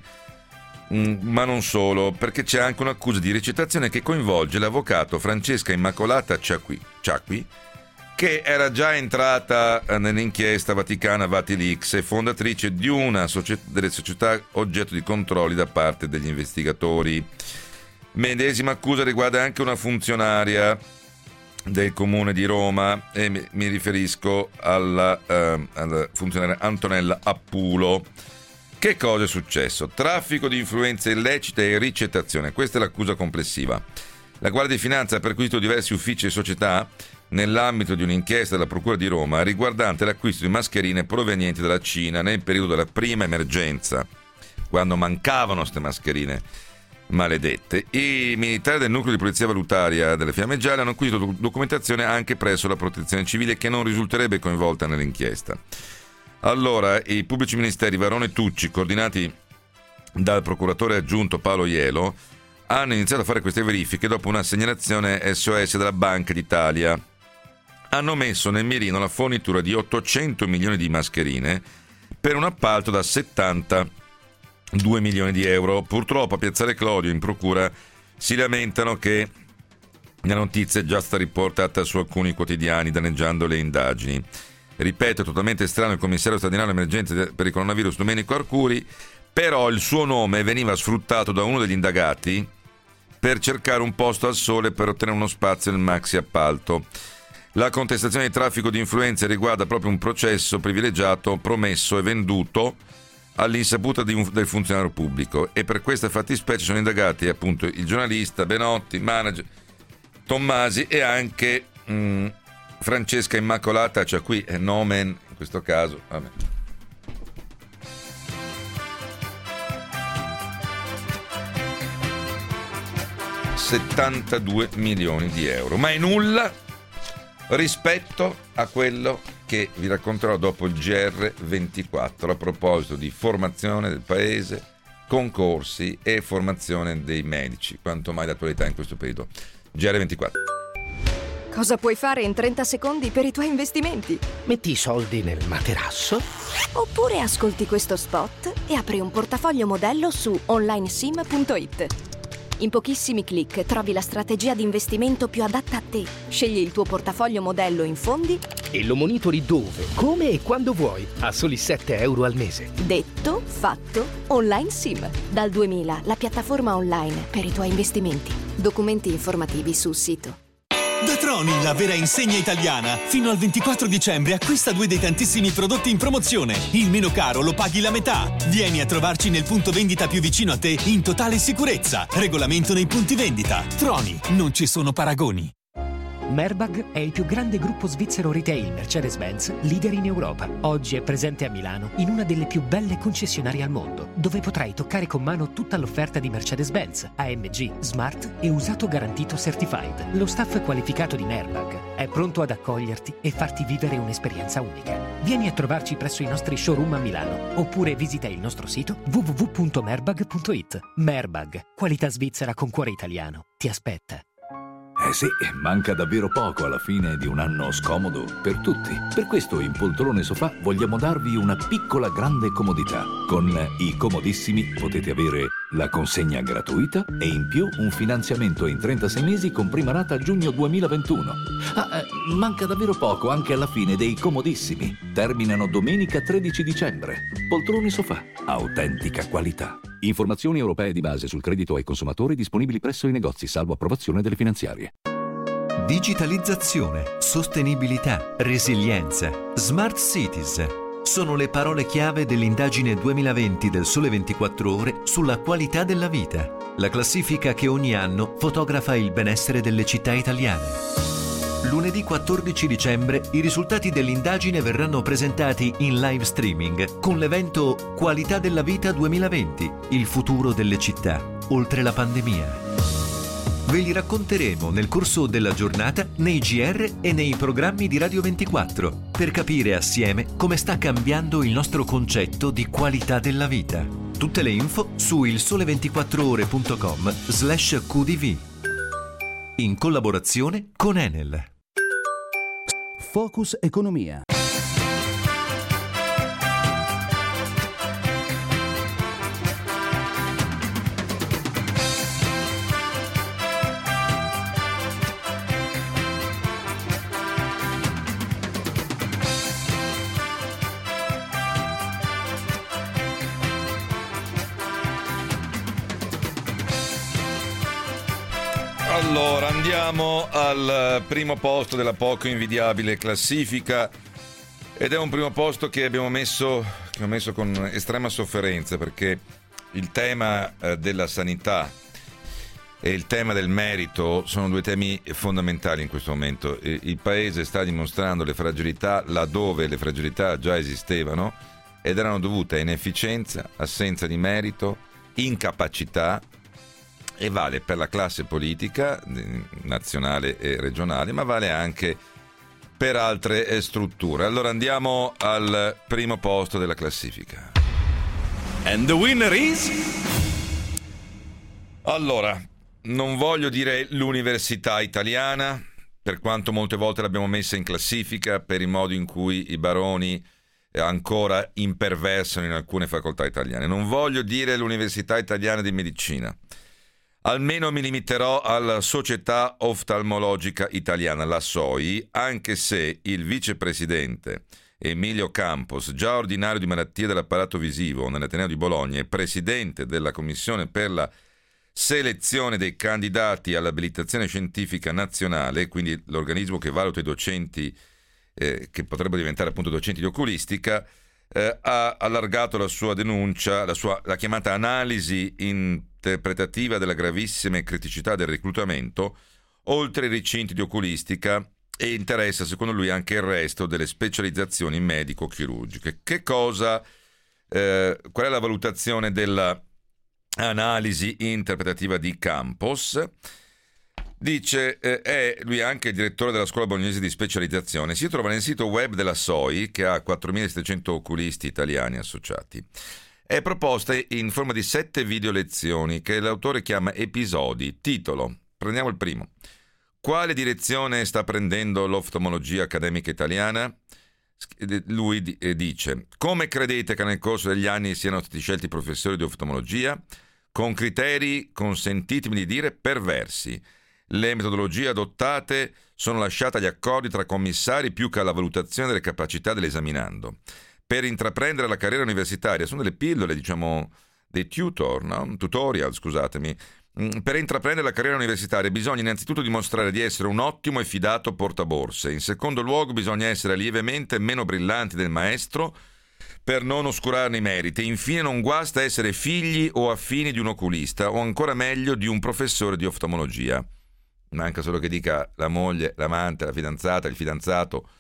mh, ma non solo, perché c'è anche un'accusa di ricettazione che coinvolge l'avvocato Francesca Immacolata Ciacqui, Ciacqui che era già entrata nell'inchiesta vaticana Vatilix e fondatrice di una società, delle società oggetto di controlli da parte degli investigatori. Medesima accusa riguarda anche una funzionaria del comune di Roma e mi, mi riferisco alla, uh, alla funzionaria Antonella Appulo. Che cosa è successo? Traffico di influenze illecite e ricettazione, questa è l'accusa complessiva. La Guardia di Finanza ha perquisito diversi uffici e società nell'ambito di un'inchiesta della Procura di Roma riguardante l'acquisto di mascherine provenienti dalla Cina nel periodo della prima emergenza, quando mancavano queste mascherine maledette. I militari del nucleo di polizia valutaria delle Fiamme Gialle hanno acquisito documentazione anche presso la Protezione Civile che non risulterebbe coinvolta nell'inchiesta. Allora, i pubblici ministeri Varone e Tucci, coordinati dal procuratore aggiunto Paolo Ielo, hanno iniziato a fare queste verifiche dopo una segnalazione S O S della Banca d'Italia. Hanno messo nel mirino la fornitura di ottocento milioni di mascherine per un appalto da settantadue milioni di euro. Purtroppo a Piazzale Clodio in procura si lamentano che la notizia è già stata riportata su alcuni quotidiani danneggiando le indagini. Ripeto, è totalmente strano il commissario straordinario emergenze per il coronavirus Domenico Arcuri, però il suo nome veniva sfruttato da uno degli indagati per cercare un posto al sole per ottenere uno spazio nel maxi appalto. La contestazione di traffico di influenze riguarda proprio un processo privilegiato promesso e venduto all'insaputa di un, del funzionario pubblico, e per questa fattispecie sono indagati appunto il giornalista Benotti, il manager Tommasi e anche mh, Francesca Immacolata, cioè qui è nomen in questo caso, vabbè. settantadue milioni di euro, ma è nulla rispetto a quello che vi racconterò dopo il G R ventiquattro a proposito di formazione del paese, concorsi e formazione dei medici, quanto mai d'attualità in questo periodo. G R ventiquattro.
Cosa puoi fare in trenta secondi per i tuoi investimenti?
Metti i soldi nel materasso.
Oppure ascolti questo spot e apri un portafoglio modello su online sim punto it. In pochissimi clic trovi la strategia di investimento più adatta a te. Scegli il tuo portafoglio modello in fondi
E lo monitori dove, come e quando vuoi, a soli sette euro al mese.
Detto, fatto, Online Sim. Dal duemila, la piattaforma online per i tuoi investimenti. Documenti informativi sul sito.
Da Troni, la vera insegna italiana. Fino al ventiquattro dicembre acquista due dei tantissimi prodotti in promozione. Il meno caro lo paghi la metà. Vieni a trovarci nel punto vendita più vicino a te in totale sicurezza. Regolamento nei punti vendita. Troni, non ci sono paragoni.
Merbag è il più grande gruppo svizzero retail Mercedes-Benz, leader in Europa. Oggi è presente a Milano in una delle più belle concessionarie al mondo, dove potrai toccare con mano tutta l'offerta di Mercedes-Benz, A M G, Smart e usato garantito certified. Lo staff qualificato di Merbag è pronto ad accoglierti e farti vivere un'esperienza unica. Vieni a trovarci presso i nostri showroom a Milano, oppure visita il nostro sito w w w punto merbag punto it. Merbag, qualità svizzera con cuore italiano, ti aspetta.
Eh sì, manca davvero poco alla fine di un anno scomodo per tutti. Per questo in Poltrone Sofà vogliamo darvi una piccola grande comodità. Con i Comodissimi potete avere la consegna gratuita e in più un finanziamento in trentasei mesi con prima rata a giugno duemilaventuno. Ah, eh, manca davvero poco anche alla fine dei Comodissimi. Terminano domenica tredici dicembre. Poltrone Sofà, autentica qualità. Informazioni europee di base sul credito ai consumatori disponibili presso i negozi, salvo approvazione delle finanziarie.
Digitalizzazione, sostenibilità, resilienza, smart cities sono le parole chiave dell'indagine duemilaventi del Sole ventiquattro Ore sulla qualità della vita, la classifica che ogni anno fotografa il benessere delle città italiane. Lunedì quattordici dicembre i risultati dell'indagine verranno presentati in live streaming con l'evento Qualità della Vita duemilaventi, il futuro delle città, oltre la pandemia. Ve li racconteremo nel corso della giornata nei G R e nei programmi di Radio ventiquattro per capire assieme come sta cambiando il nostro concetto di qualità della vita. Tutte le info su il sole ventiquattro ore punto com slash Q D V in collaborazione con Enel.
Focus Economia.
Allora, andiamo al primo posto della poco invidiabile classifica, ed è un primo posto che abbiamo messo, che ho messo con estrema sofferenza, perché il tema eh, della sanità e il tema del merito sono due temi fondamentali in questo momento. Il Paese sta dimostrando le fragilità laddove le fragilità già esistevano ed erano dovute a inefficienza, assenza di merito, incapacità. E vale per la classe politica nazionale e regionale, ma vale anche per altre strutture. Allora andiamo al primo posto della classifica.
And the winner is...
Allora, non voglio dire l'università italiana, per quanto molte volte l'abbiamo messa in classifica per il modo in cui i baroni ancora imperversano in alcune facoltà italiane. Non voglio dire l'Università Italiana di Medicina. Almeno mi limiterò alla Società Oftalmologica Italiana, la S O I, anche se il vicepresidente Emilio Campos, già ordinario di malattie dell'apparato visivo nell'Ateneo di Bologna e presidente della Commissione per la selezione dei candidati all'abilitazione scientifica nazionale, quindi l'organismo che valuta i docenti eh, che potrebbero diventare appunto docenti di oculistica, eh, ha allargato la sua denuncia, la sua la chiamata analisi interpretativa della gravissime criticità del reclutamento oltre i recinti di oculistica, e interessa secondo lui anche il resto delle specializzazioni medico-chirurgiche. Che cosa, eh, qual è la valutazione della analisi interpretativa di Campos? Dice, eh, è lui anche il direttore della scuola bolognese di specializzazione. Si trova nel sito web della S O I, che ha quattromilasettecento oculisti italiani associati. È proposta in forma di sette video lezioni che l'autore chiama episodi. Titolo, prendiamo il primo: quale direzione sta prendendo l'oftalmologia accademica italiana? Lui dice: come credete che nel corso degli anni siano stati scelti professori di oftalmologia? Con criteri, consentitemi di dire, perversi. Le metodologie adottate sono lasciate agli accordi tra commissari più che alla valutazione delle capacità dell'esaminando. Per intraprendere la carriera universitaria sono delle pillole, diciamo, dei tutor, no? Tutorial, scusatemi. Per intraprendere la carriera universitaria bisogna innanzitutto dimostrare di essere un ottimo e fidato portaborse. In secondo luogo bisogna essere lievemente meno brillanti del maestro per non oscurarne i meriti. Infine non guasta essere figli o affini di un oculista o ancora meglio di un professore di oftalmologia. Manca solo che dica la moglie, l'amante, la fidanzata, il fidanzato.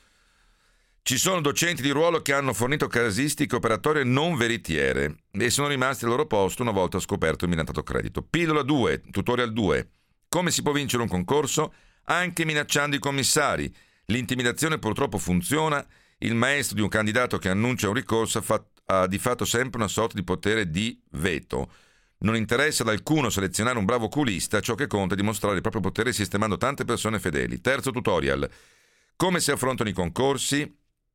Ci sono docenti di ruolo che hanno fornito casistiche operatorie non veritiere e sono rimasti al loro posto una volta scoperto il millantato credito. Pillola due, tutorial due. Come si può vincere un concorso? Anche minacciando i commissari. L'intimidazione purtroppo funziona. Il maestro di un candidato che annuncia un ricorso ha, fatto, ha di fatto sempre una sorta di potere di veto. Non interessa ad alcuno selezionare un bravo oculista, ciò che conta è dimostrare il proprio potere sistemando tante persone fedeli. Terzo tutorial. Come si affrontano i concorsi?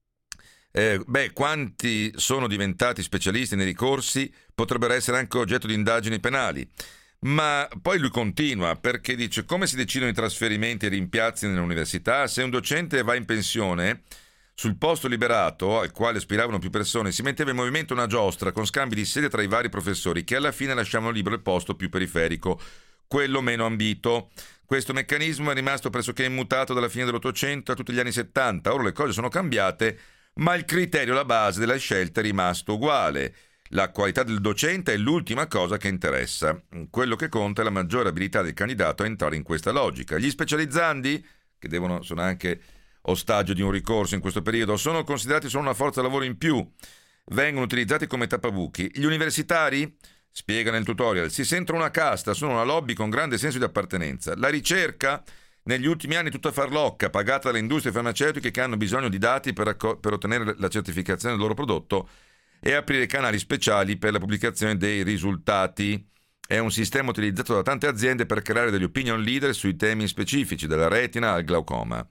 Eh, beh, quanti sono diventati specialisti nei ricorsi potrebbero essere anche oggetto di indagini penali. Ma poi lui continua, perché dice: come si decidono i trasferimenti e rimpiazzi nell'università? Se un docente va in pensione, sul posto liberato, al quale aspiravano più persone, si metteva in movimento una giostra con scambi di sede tra i vari professori che alla fine lasciavano libero il posto più periferico, quello meno ambito. Questo meccanismo è rimasto pressoché immutato dalla fine dell'Ottocento a tutti gli anni settanta. Ora le cose sono cambiate, ma il criterio, la base della scelta è rimasto uguale. La qualità del docente è l'ultima cosa che interessa. Quello che conta è la maggiore abilità del candidato a entrare in questa logica. Gli specializzandi, che devono sono anche ostaggio di un ricorso in questo periodo, sono considerati solo una forza lavoro in più. Vengono utilizzati come tappabuchi. Gli universitari, spiega nel tutorial, si sentono una casta, sono una lobby con grande senso di appartenenza. La ricerca negli ultimi anni tutta farlocca, pagata dalle industrie farmaceutiche che hanno bisogno di dati per, acco- per ottenere la certificazione del loro prodotto e aprire canali speciali per la pubblicazione dei risultati. È un sistema utilizzato da tante aziende per creare degli opinion leader sui temi specifici, dalla retina al glaucoma.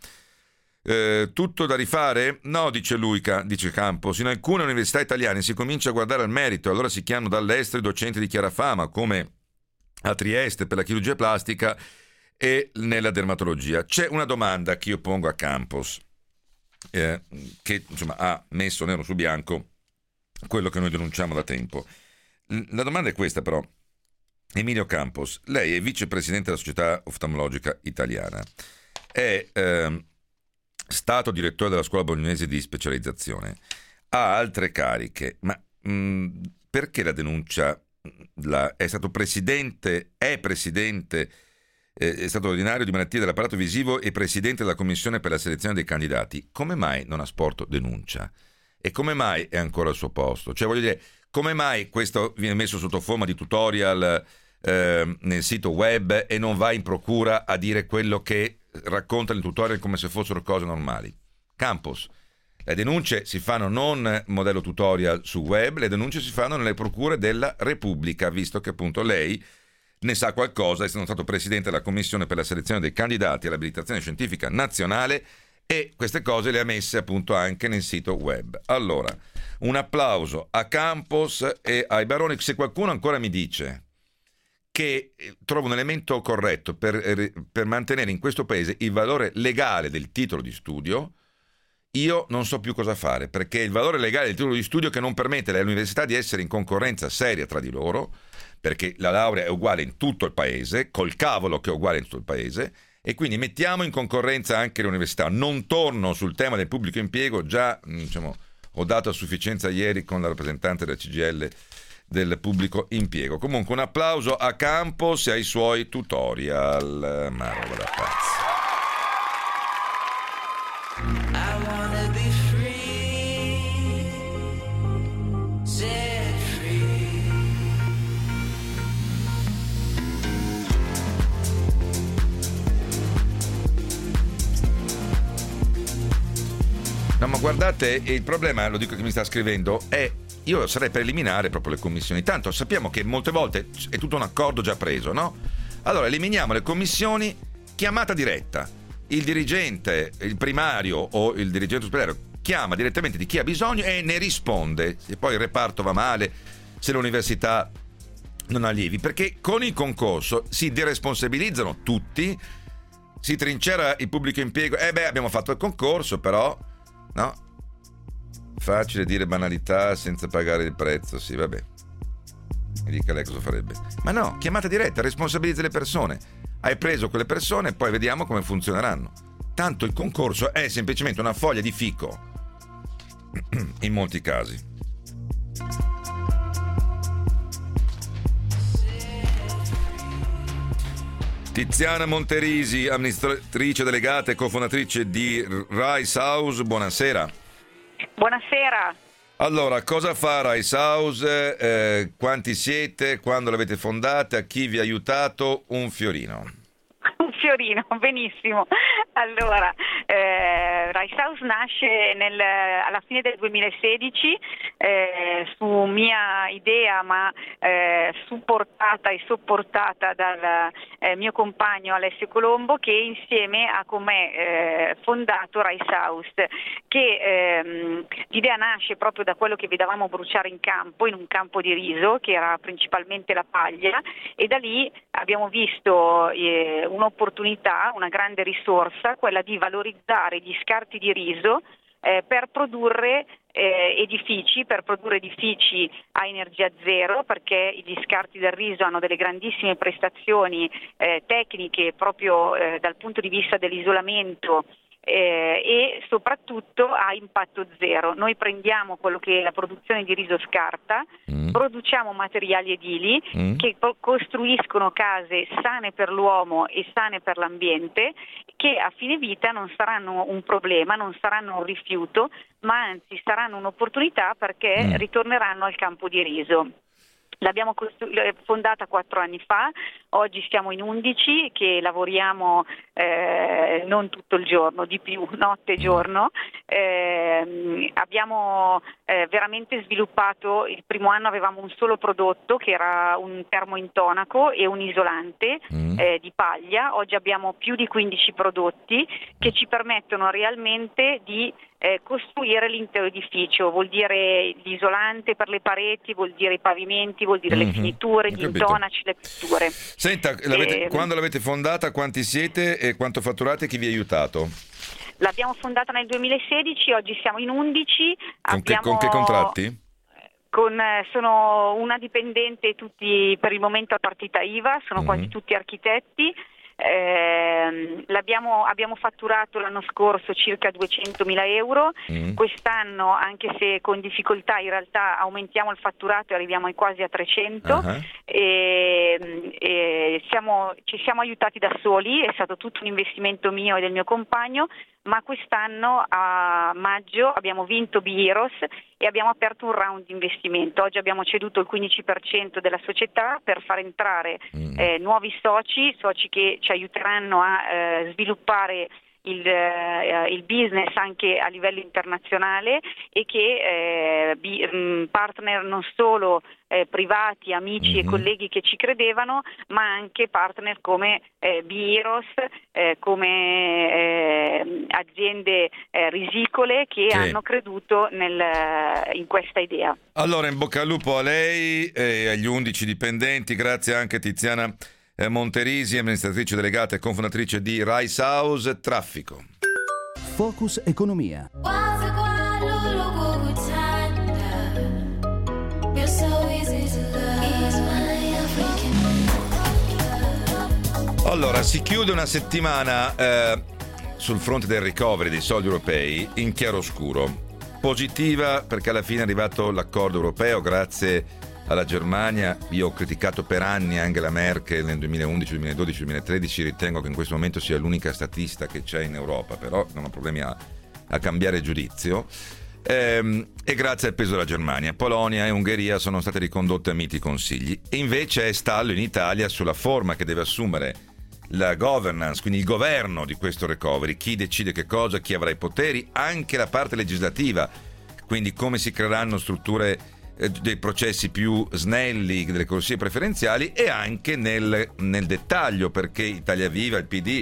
Eh, tutto da rifare? No, dice lui, dice Campos. In alcune università italiane si comincia a guardare al merito, allora si chiamano dall'estero i docenti di chiara fama, come a Trieste per la chirurgia plastica e nella dermatologia. C'è una domanda che io pongo a Campos, eh, che insomma ha messo nero su bianco quello che noi denunciamo da tempo. La domanda è questa, però. Emilio Campos, lei è vicepresidente della Società Oftalmologica Italiana, è eh, stato direttore della scuola bolognese di specializzazione, ha altre cariche, ma mh, perché la denuncia? La, è stato presidente, è presidente è stato ordinario di malattie dell'apparato visivo e presidente della commissione per la selezione dei candidati. Come mai non ha sporto denuncia? E come mai è ancora al suo posto? Cioè, voglio dire, come mai questo viene messo sotto forma di tutorial eh, nel sito web e non va in procura a dire quello che racconta nel tutorial come se fossero cose normali? Campos, le denunce si fanno non modello tutorial su web, le denunce si fanno nelle procure della Repubblica, visto che appunto lei ne sa qualcosa, essendo stato presidente della commissione per la selezione dei candidati all'abilitazione scientifica nazionale, e queste cose le ha messe appunto anche nel sito web. Allora, un applauso a Campos e ai Baroni. Se qualcuno ancora mi dice che trova un elemento corretto per, per mantenere in questo paese il valore legale del titolo di studio, io non so più cosa fare, perché il valore legale del titolo di studio che non permette alle università di essere in concorrenza seria tra di loro, perché la laurea è uguale in tutto il paese, col cavolo che è uguale in tutto il paese, e quindi mettiamo in concorrenza anche le università. Non torno sul tema del pubblico impiego, già diciamo, ho dato a sufficienza ieri con la rappresentante della C G I L del pubblico impiego. Comunque un applauso a Campos e ai suoi tutorial, ma roba da pazzi. No, ma guardate, il problema, lo dico che mi sta scrivendo, è io sarei per eliminare proprio le commissioni. Tanto sappiamo che molte volte è tutto un accordo già preso, no? Allora eliminiamo le commissioni, chiamata diretta. Il dirigente, il primario o il dirigente ospedaliero chiama direttamente di chi ha bisogno e ne risponde. Se poi il reparto va male, se l'università non ha allievi, perché con il concorso si deresponsabilizzano tutti, si trincera il pubblico impiego. Eh beh, abbiamo fatto il concorso, però no, facile dire banalità senza pagare il prezzo. Sì, vabbè, mi dica lei cosa farebbe. Ma no, chiamata diretta, responsabilizza le persone. Hai preso quelle persone, poi vediamo come funzioneranno. Tanto il concorso è semplicemente una foglia di fico in molti casi. Tiziana Monterisi, amministratrice delegata e cofondatrice di Rice House, buonasera.
Buonasera.
Allora, cosa fa Rice House? Eh, quanti siete? Quando l'avete fondata? Chi vi ha aiutato? Un fiorino.
Un fiorino, benissimo. Allora, eh, Rice House nasce nel, alla fine del duemilasedici eh, su mia idea, ma eh, supportata e sopportata dal eh, mio compagno Alessio Colombo, che insieme ha con me eh, fondato Rice House, che ehm, l'idea nasce proprio da quello che vedevamo bruciare in campo, in un campo di riso, che era principalmente la paglia, e da lì abbiamo visto eh, un'opportunità, una grande risorsa, quella di valorizzare gli scarti di riso eh, per produrre eh, edifici, per produrre edifici a energia zero, perché gli scarti del riso hanno delle grandissime prestazioni eh, tecniche proprio eh, dal punto di vista dell'isolamento Eh, e soprattutto a impatto zero. Noi prendiamo quello che è la produzione di riso scarta, mm. produciamo materiali edili mm. che po- costruiscono case sane per l'uomo e sane per l'ambiente, che a fine vita non saranno un problema, non saranno un rifiuto, ma anzi saranno un'opportunità, perché mm. ritorneranno al campo di riso. L'abbiamo costru- fondata quattro anni fa, oggi siamo in undici che lavoriamo eh, non tutto il giorno, di più, notte e giorno. Eh, abbiamo eh, veramente sviluppato, il primo anno avevamo un solo prodotto che era un termointonaco e un isolante mm. eh, di paglia. Oggi abbiamo più di quindici prodotti che ci permettono realmente di Eh, costruire l'intero edificio. Vuol dire l'isolante per le pareti, vuol dire i pavimenti, vuol dire mm-hmm. le finiture, gli intonaci, le pitture.
Senta, l'avete,
eh,
quando l'avete fondata, quanti siete e quanto fatturate e chi vi ha aiutato?
L'abbiamo fondata nel duemilasedici, oggi siamo in undici.
Con,
abbiamo...
che, con che contratti?
Con, eh, sono una dipendente, tutti per il momento a partita I V A, sono mm-hmm. quasi tutti architetti. Eh, l'abbiamo, abbiamo fatturato l'anno scorso circa duecentomila euro, mm. quest'anno, anche se con difficoltà, in realtà aumentiamo il fatturato e arriviamo ai quasi a trecento. Uh-huh. e, e siamo, ci siamo aiutati da soli, è stato tutto un investimento mio e del mio compagno, ma quest'anno a maggio abbiamo vinto B I R O S e abbiamo aperto un round di investimento. Oggi abbiamo ceduto il quindici per cento della società per far entrare mm. eh, nuovi soci, soci che ci aiuteranno a eh, sviluppare il, eh, il business anche a livello internazionale, e che eh, bi, mh, partner non solo eh, privati, amici mm-hmm. e colleghi che ci credevano, ma anche partner come eh, B I R O S, eh, come eh, aziende eh, risicole che sì. hanno creduto nel, in questa idea.
Allora, in bocca al lupo a lei e agli undici dipendenti. Grazie anche a Tiziana Monterisi, amministratrice delegata e cofondatrice di Rice House. Traffico.
Focus Economia.
Allora, si chiude una settimana eh, sul fronte del recovery dei soldi europei in chiaroscuro. Positiva perché alla fine è arrivato l'accordo europeo grazie alla Germania. Io ho criticato per anni Angela Merkel nel duemilaundici, duemiladodici, duemilatredici, ritengo che in questo momento sia l'unica statista che c'è in Europa, però non ho problemi a, a cambiare giudizio. Ehm, e grazie al peso della Germania, Polonia e Ungheria sono state ricondotte a miti consigli, e invece è stallo in Italia sulla forma che deve assumere la governance, quindi il governo di questo recovery, chi decide che cosa, chi avrà i poteri, anche la parte legislativa, quindi come si creeranno strutture dei processi più snelli, delle corsie preferenziali, e anche nel, nel dettaglio, perché Italia Viva, il P D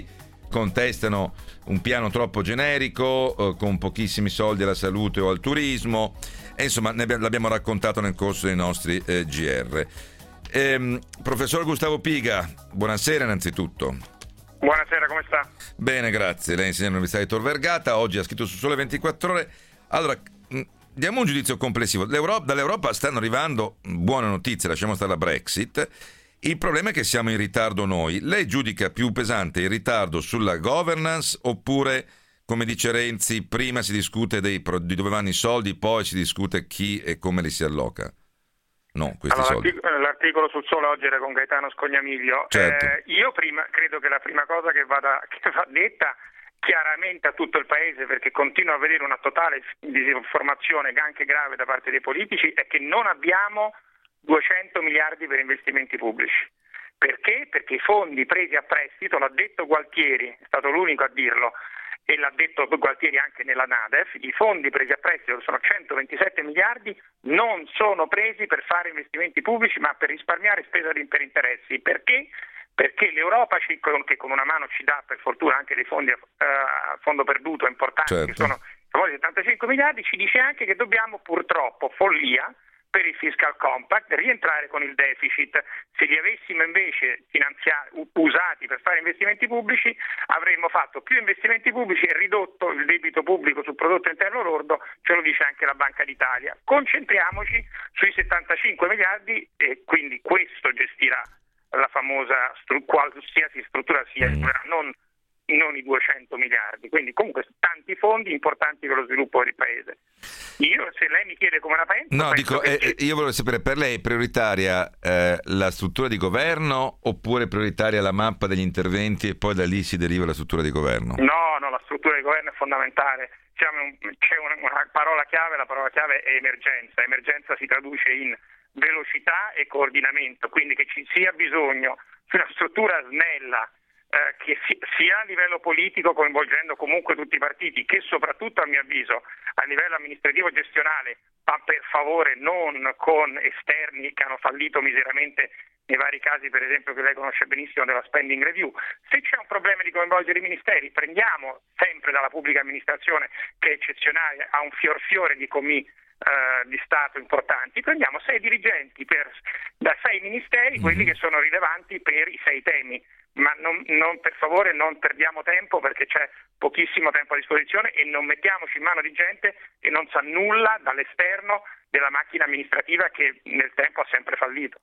contestano un piano troppo generico, eh, con pochissimi soldi alla salute o al turismo, e insomma ne abbiamo, l'abbiamo raccontato nel corso dei nostri eh, G R. Ehm, professor Gustavo Piga, buonasera innanzitutto.
Buonasera, come sta?
Bene, grazie. Lei insegna all'Università di Tor Vergata, oggi ha scritto su Sole ventiquattro Ore. Allora, diamo un giudizio complessivo. L'Europa, dall'Europa stanno arrivando buone notizie, lasciamo stare la Brexit. Il problema è che siamo in ritardo noi. Lei giudica più pesante il ritardo sulla governance, oppure, come dice Renzi, prima si discute dei, di dove vanno i soldi, poi si discute chi e come li si alloca? No, questi
allora,
soldi.
l'articolo, l'articolo sul Sole oggi era con Gaetano Scognamiglio.
Certo.
Eh, io prima credo che la prima cosa che vada che va detta chiaramente a tutto il Paese, perché continuo a vedere una totale disinformazione anche grave da parte dei politici, è che non abbiamo duecento miliardi per investimenti pubblici. Perché? Perché i fondi presi a prestito, l'ha detto Gualtieri, è stato l'unico a dirlo, e l'ha detto Gualtieri anche nella NADEF, i fondi presi a prestito, sono centoventisette miliardi, non sono presi per fare investimenti pubblici ma per risparmiare spesa per interessi. Perché? Perché l'Europa, ci, che con una mano ci dà per fortuna anche dei fondi a uh, fondo perduto importanti, certo, che sono i famosi settantacinque miliardi, ci dice anche che dobbiamo purtroppo, follia, per il fiscal compact, rientrare con il deficit. Se li avessimo invece finanziati, usati per fare investimenti pubblici, avremmo fatto più investimenti pubblici e ridotto il debito pubblico sul prodotto interno lordo, ce lo dice anche la Banca d'Italia. Concentriamoci sui settantacinque miliardi e quindi questo gestirà la famosa stru- qualsiasi struttura sia, non non i duecento miliardi, quindi comunque tanti fondi importanti per lo sviluppo del paese. Io, se lei mi chiede come la penso,
no,
penso
dico, eh, io volevo sapere, per lei è prioritaria eh, la struttura di governo oppure prioritaria la mappa degli interventi e poi da lì si deriva la struttura di governo?
No, no, la struttura di governo è fondamentale. C'è, un, c'è una, una parola chiave, la parola chiave è emergenza. Emergenza si traduce in velocità e coordinamento, quindi che ci sia bisogno di una struttura snella, Eh, che si, sia a livello politico, coinvolgendo comunque tutti i partiti, che soprattutto a mio avviso a livello amministrativo gestionale, ma per favore non con esterni che hanno fallito miseramente nei vari casi, per esempio, che lei conosce benissimo, della spending review. Se c'è un problema di coinvolgere i ministeri, prendiamo sempre dalla pubblica amministrazione, che è eccezionale, ha un fior fiore di commì Uh, di Stato importanti, prendiamo sei dirigenti per, da sei ministeri, mm-hmm. quelli che sono rilevanti per i sei temi, ma non, non, per favore non perdiamo tempo, perché c'è pochissimo tempo a disposizione e non mettiamoci in mano di gente che non sa nulla dall'esterno della macchina amministrativa che nel tempo ha sempre fallito.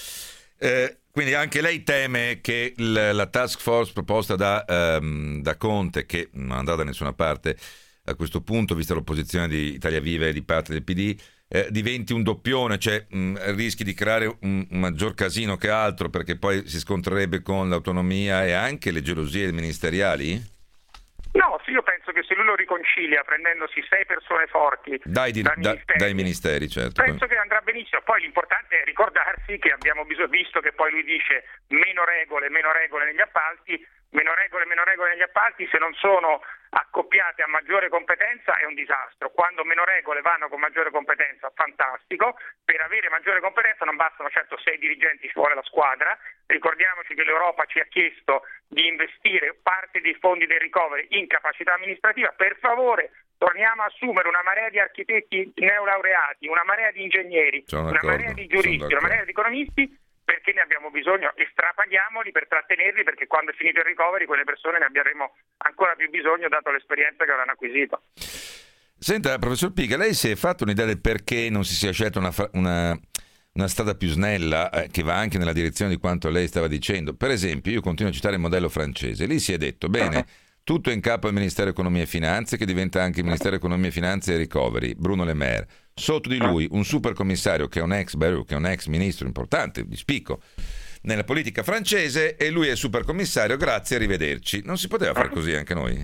Eh, quindi anche lei teme che l- la task force proposta da, um, da Conte, che non è andata da nessuna parte a questo punto, vista l'opposizione di Italia Viva e di parte del P D, eh, diventi un doppione, cioè mh, rischi di creare un, un maggior casino che altro, perché poi si scontrerebbe con l'autonomia e anche le gelosie ministeriali?
No, sì, io penso che se lui lo riconcilia prendendosi sei persone forti
dai, di,
dai,
da,
ministeri,
dai ministeri, certo.
penso che andrà benissimo. Poi l'importante è ricordarsi che abbiamo bisogno, visto che poi lui dice meno regole, meno regole negli appalti, meno regole, meno regole negli appalti, se non sono accoppiate a maggiore competenza è un disastro. Quando meno regole vanno con maggiore competenza, fantastico. Per avere maggiore competenza non bastano certo sei dirigenti, ci vuole la squadra. Ricordiamoci che l'Europa ci ha chiesto di investire parte dei fondi del recovery in capacità amministrativa. Per favore, torniamo a assumere una marea di architetti neolaureati, una marea di ingegneri, una marea di giuristi, una marea di economisti, perché ne abbiamo bisogno e strapaghiamoli per trattenerli, perché quando è finito il recovery quelle persone ne abbiamo ancora più bisogno, dato l'esperienza che avranno acquisito.
Senta, professor Piga, lei si è fatto un'idea del perché non si sia scelta una, una, una strada più snella, eh, che va anche nella direzione di quanto lei stava dicendo? Per esempio, io continuo a citare il modello francese. Lì si è detto, bene, uh-huh. tutto in capo al Ministero Economia e Finanze, che diventa anche il Ministero Economia e Finanze e Recovery, Bruno Le Maire. Sotto di lui un super commissario che è un ex Bayrou, che è un ex ministro importante, di spicco nella politica francese, e lui è super commissario, grazie, arrivederci. Non si poteva fare così anche noi?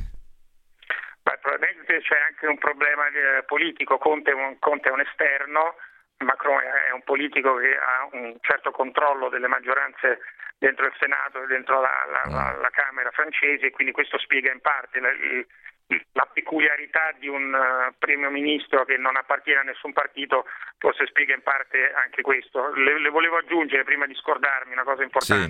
Beh, probabilmente c'è anche un problema eh, politico. Conte è, un, Conte è un esterno, Macron è un politico che ha un certo controllo delle maggioranze dentro il Senato e dentro la, la, la, la Camera francese, e quindi questo spiega in parte la, la peculiarità di un uh, primo ministro che non appartiene a nessun partito, forse spiega in parte anche questo. Le, le volevo aggiungere, prima di scordarmi, una cosa importante. Sì.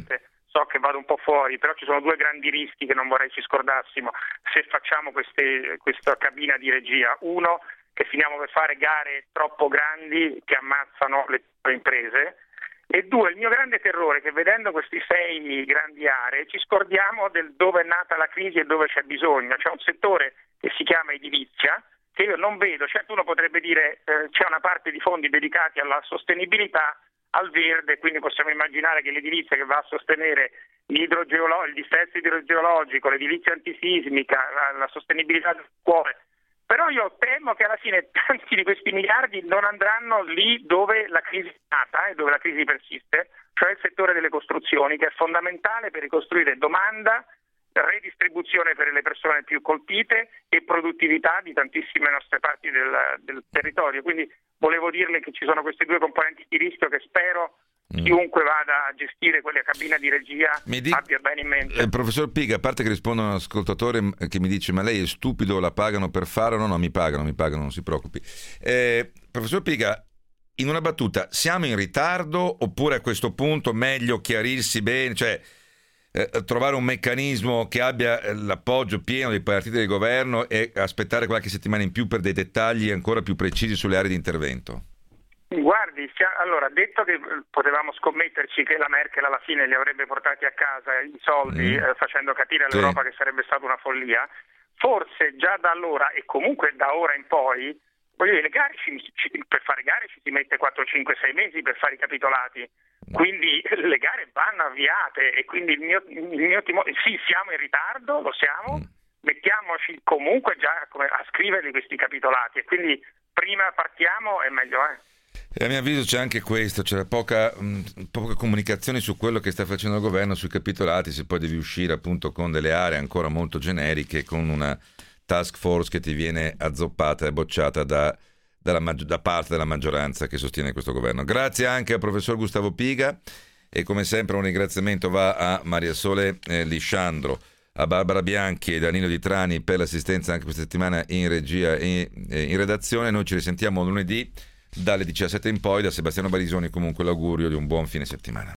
so che vado un po' fuori, però ci sono due grandi rischi che non vorrei ci scordassimo se facciamo queste, questa cabina di regia. Uno, che finiamo per fare gare troppo grandi che ammazzano le imprese, e due, il mio grande terrore è che vedendo questi sei grandi aree ci scordiamo del dove è nata la crisi e dove c'è bisogno. C'è un settore che si chiama edilizia, che io non vedo. Certo, uno potrebbe dire eh, c'è una parte di fondi dedicati alla sostenibilità, al verde, quindi possiamo immaginare che l'edilizia che va a sostenere l'idrogeolo- il dissesto idrogeologico, l'edilizia antisismica, la, la sostenibilità delle scuole. Però io temo che alla fine tanti di questi miliardi non andranno lì dove la crisi è nata e dove la crisi persiste, cioè il settore delle costruzioni, che è fondamentale per ricostruire domanda, redistribuzione per le persone più colpite e produttività di tantissime nostre parti del, del territorio. Quindi volevo dirle che ci sono queste due componenti di rischio che spero Mm. chiunque vada a gestire quella cabina di regia mi di... abbia bene in mente.
Eh, professor Piga, a parte che risponde un ascoltatore che mi dice ma lei è stupido, la pagano per fare? No, no, mi pagano, mi pagano, non si preoccupi. Eh, professor Piga, in una battuta, siamo in ritardo oppure a questo punto meglio chiarirsi bene, cioè eh, trovare un meccanismo che abbia l'appoggio pieno dei partiti del governo e aspettare qualche settimana in più per dei dettagli ancora più precisi sulle aree di intervento?
Guardi, allora, detto che potevamo scommetterci che la Merkel alla fine li avrebbe portati a casa i soldi, mm. eh, facendo capire all'Europa sì. che sarebbe stata una follia, forse già da allora e comunque da ora in poi, voglio dire, le gare ci, ci, per fare gare ci si mette quattro, cinque, sei mesi per fare i capitolati, quindi le gare vanno avviate e quindi il mio, il mio timore, sì, siamo in ritardo, lo siamo, mm. mettiamoci comunque già a scriverli questi capitolati e quindi prima partiamo e meglio è.
E a mio avviso c'è anche questo, c'era poca, mh, poca comunicazione su quello che sta facendo il governo sui capitolati, se poi devi uscire appunto con delle aree ancora molto generiche, con una task force che ti viene azzoppata e bocciata da, dalla, da parte della maggioranza che sostiene questo governo. Grazie anche al professor Gustavo Piga e come sempre un ringraziamento va a Maria Sole eh, Lisciandro, a Barbara Bianchi e Danilo Di Trani per l'assistenza anche questa settimana in regia e in redazione. Noi ci risentiamo lunedì dalle diciassette in poi. Da Sebastiano Barisoni comunque l'augurio di un buon fine settimana.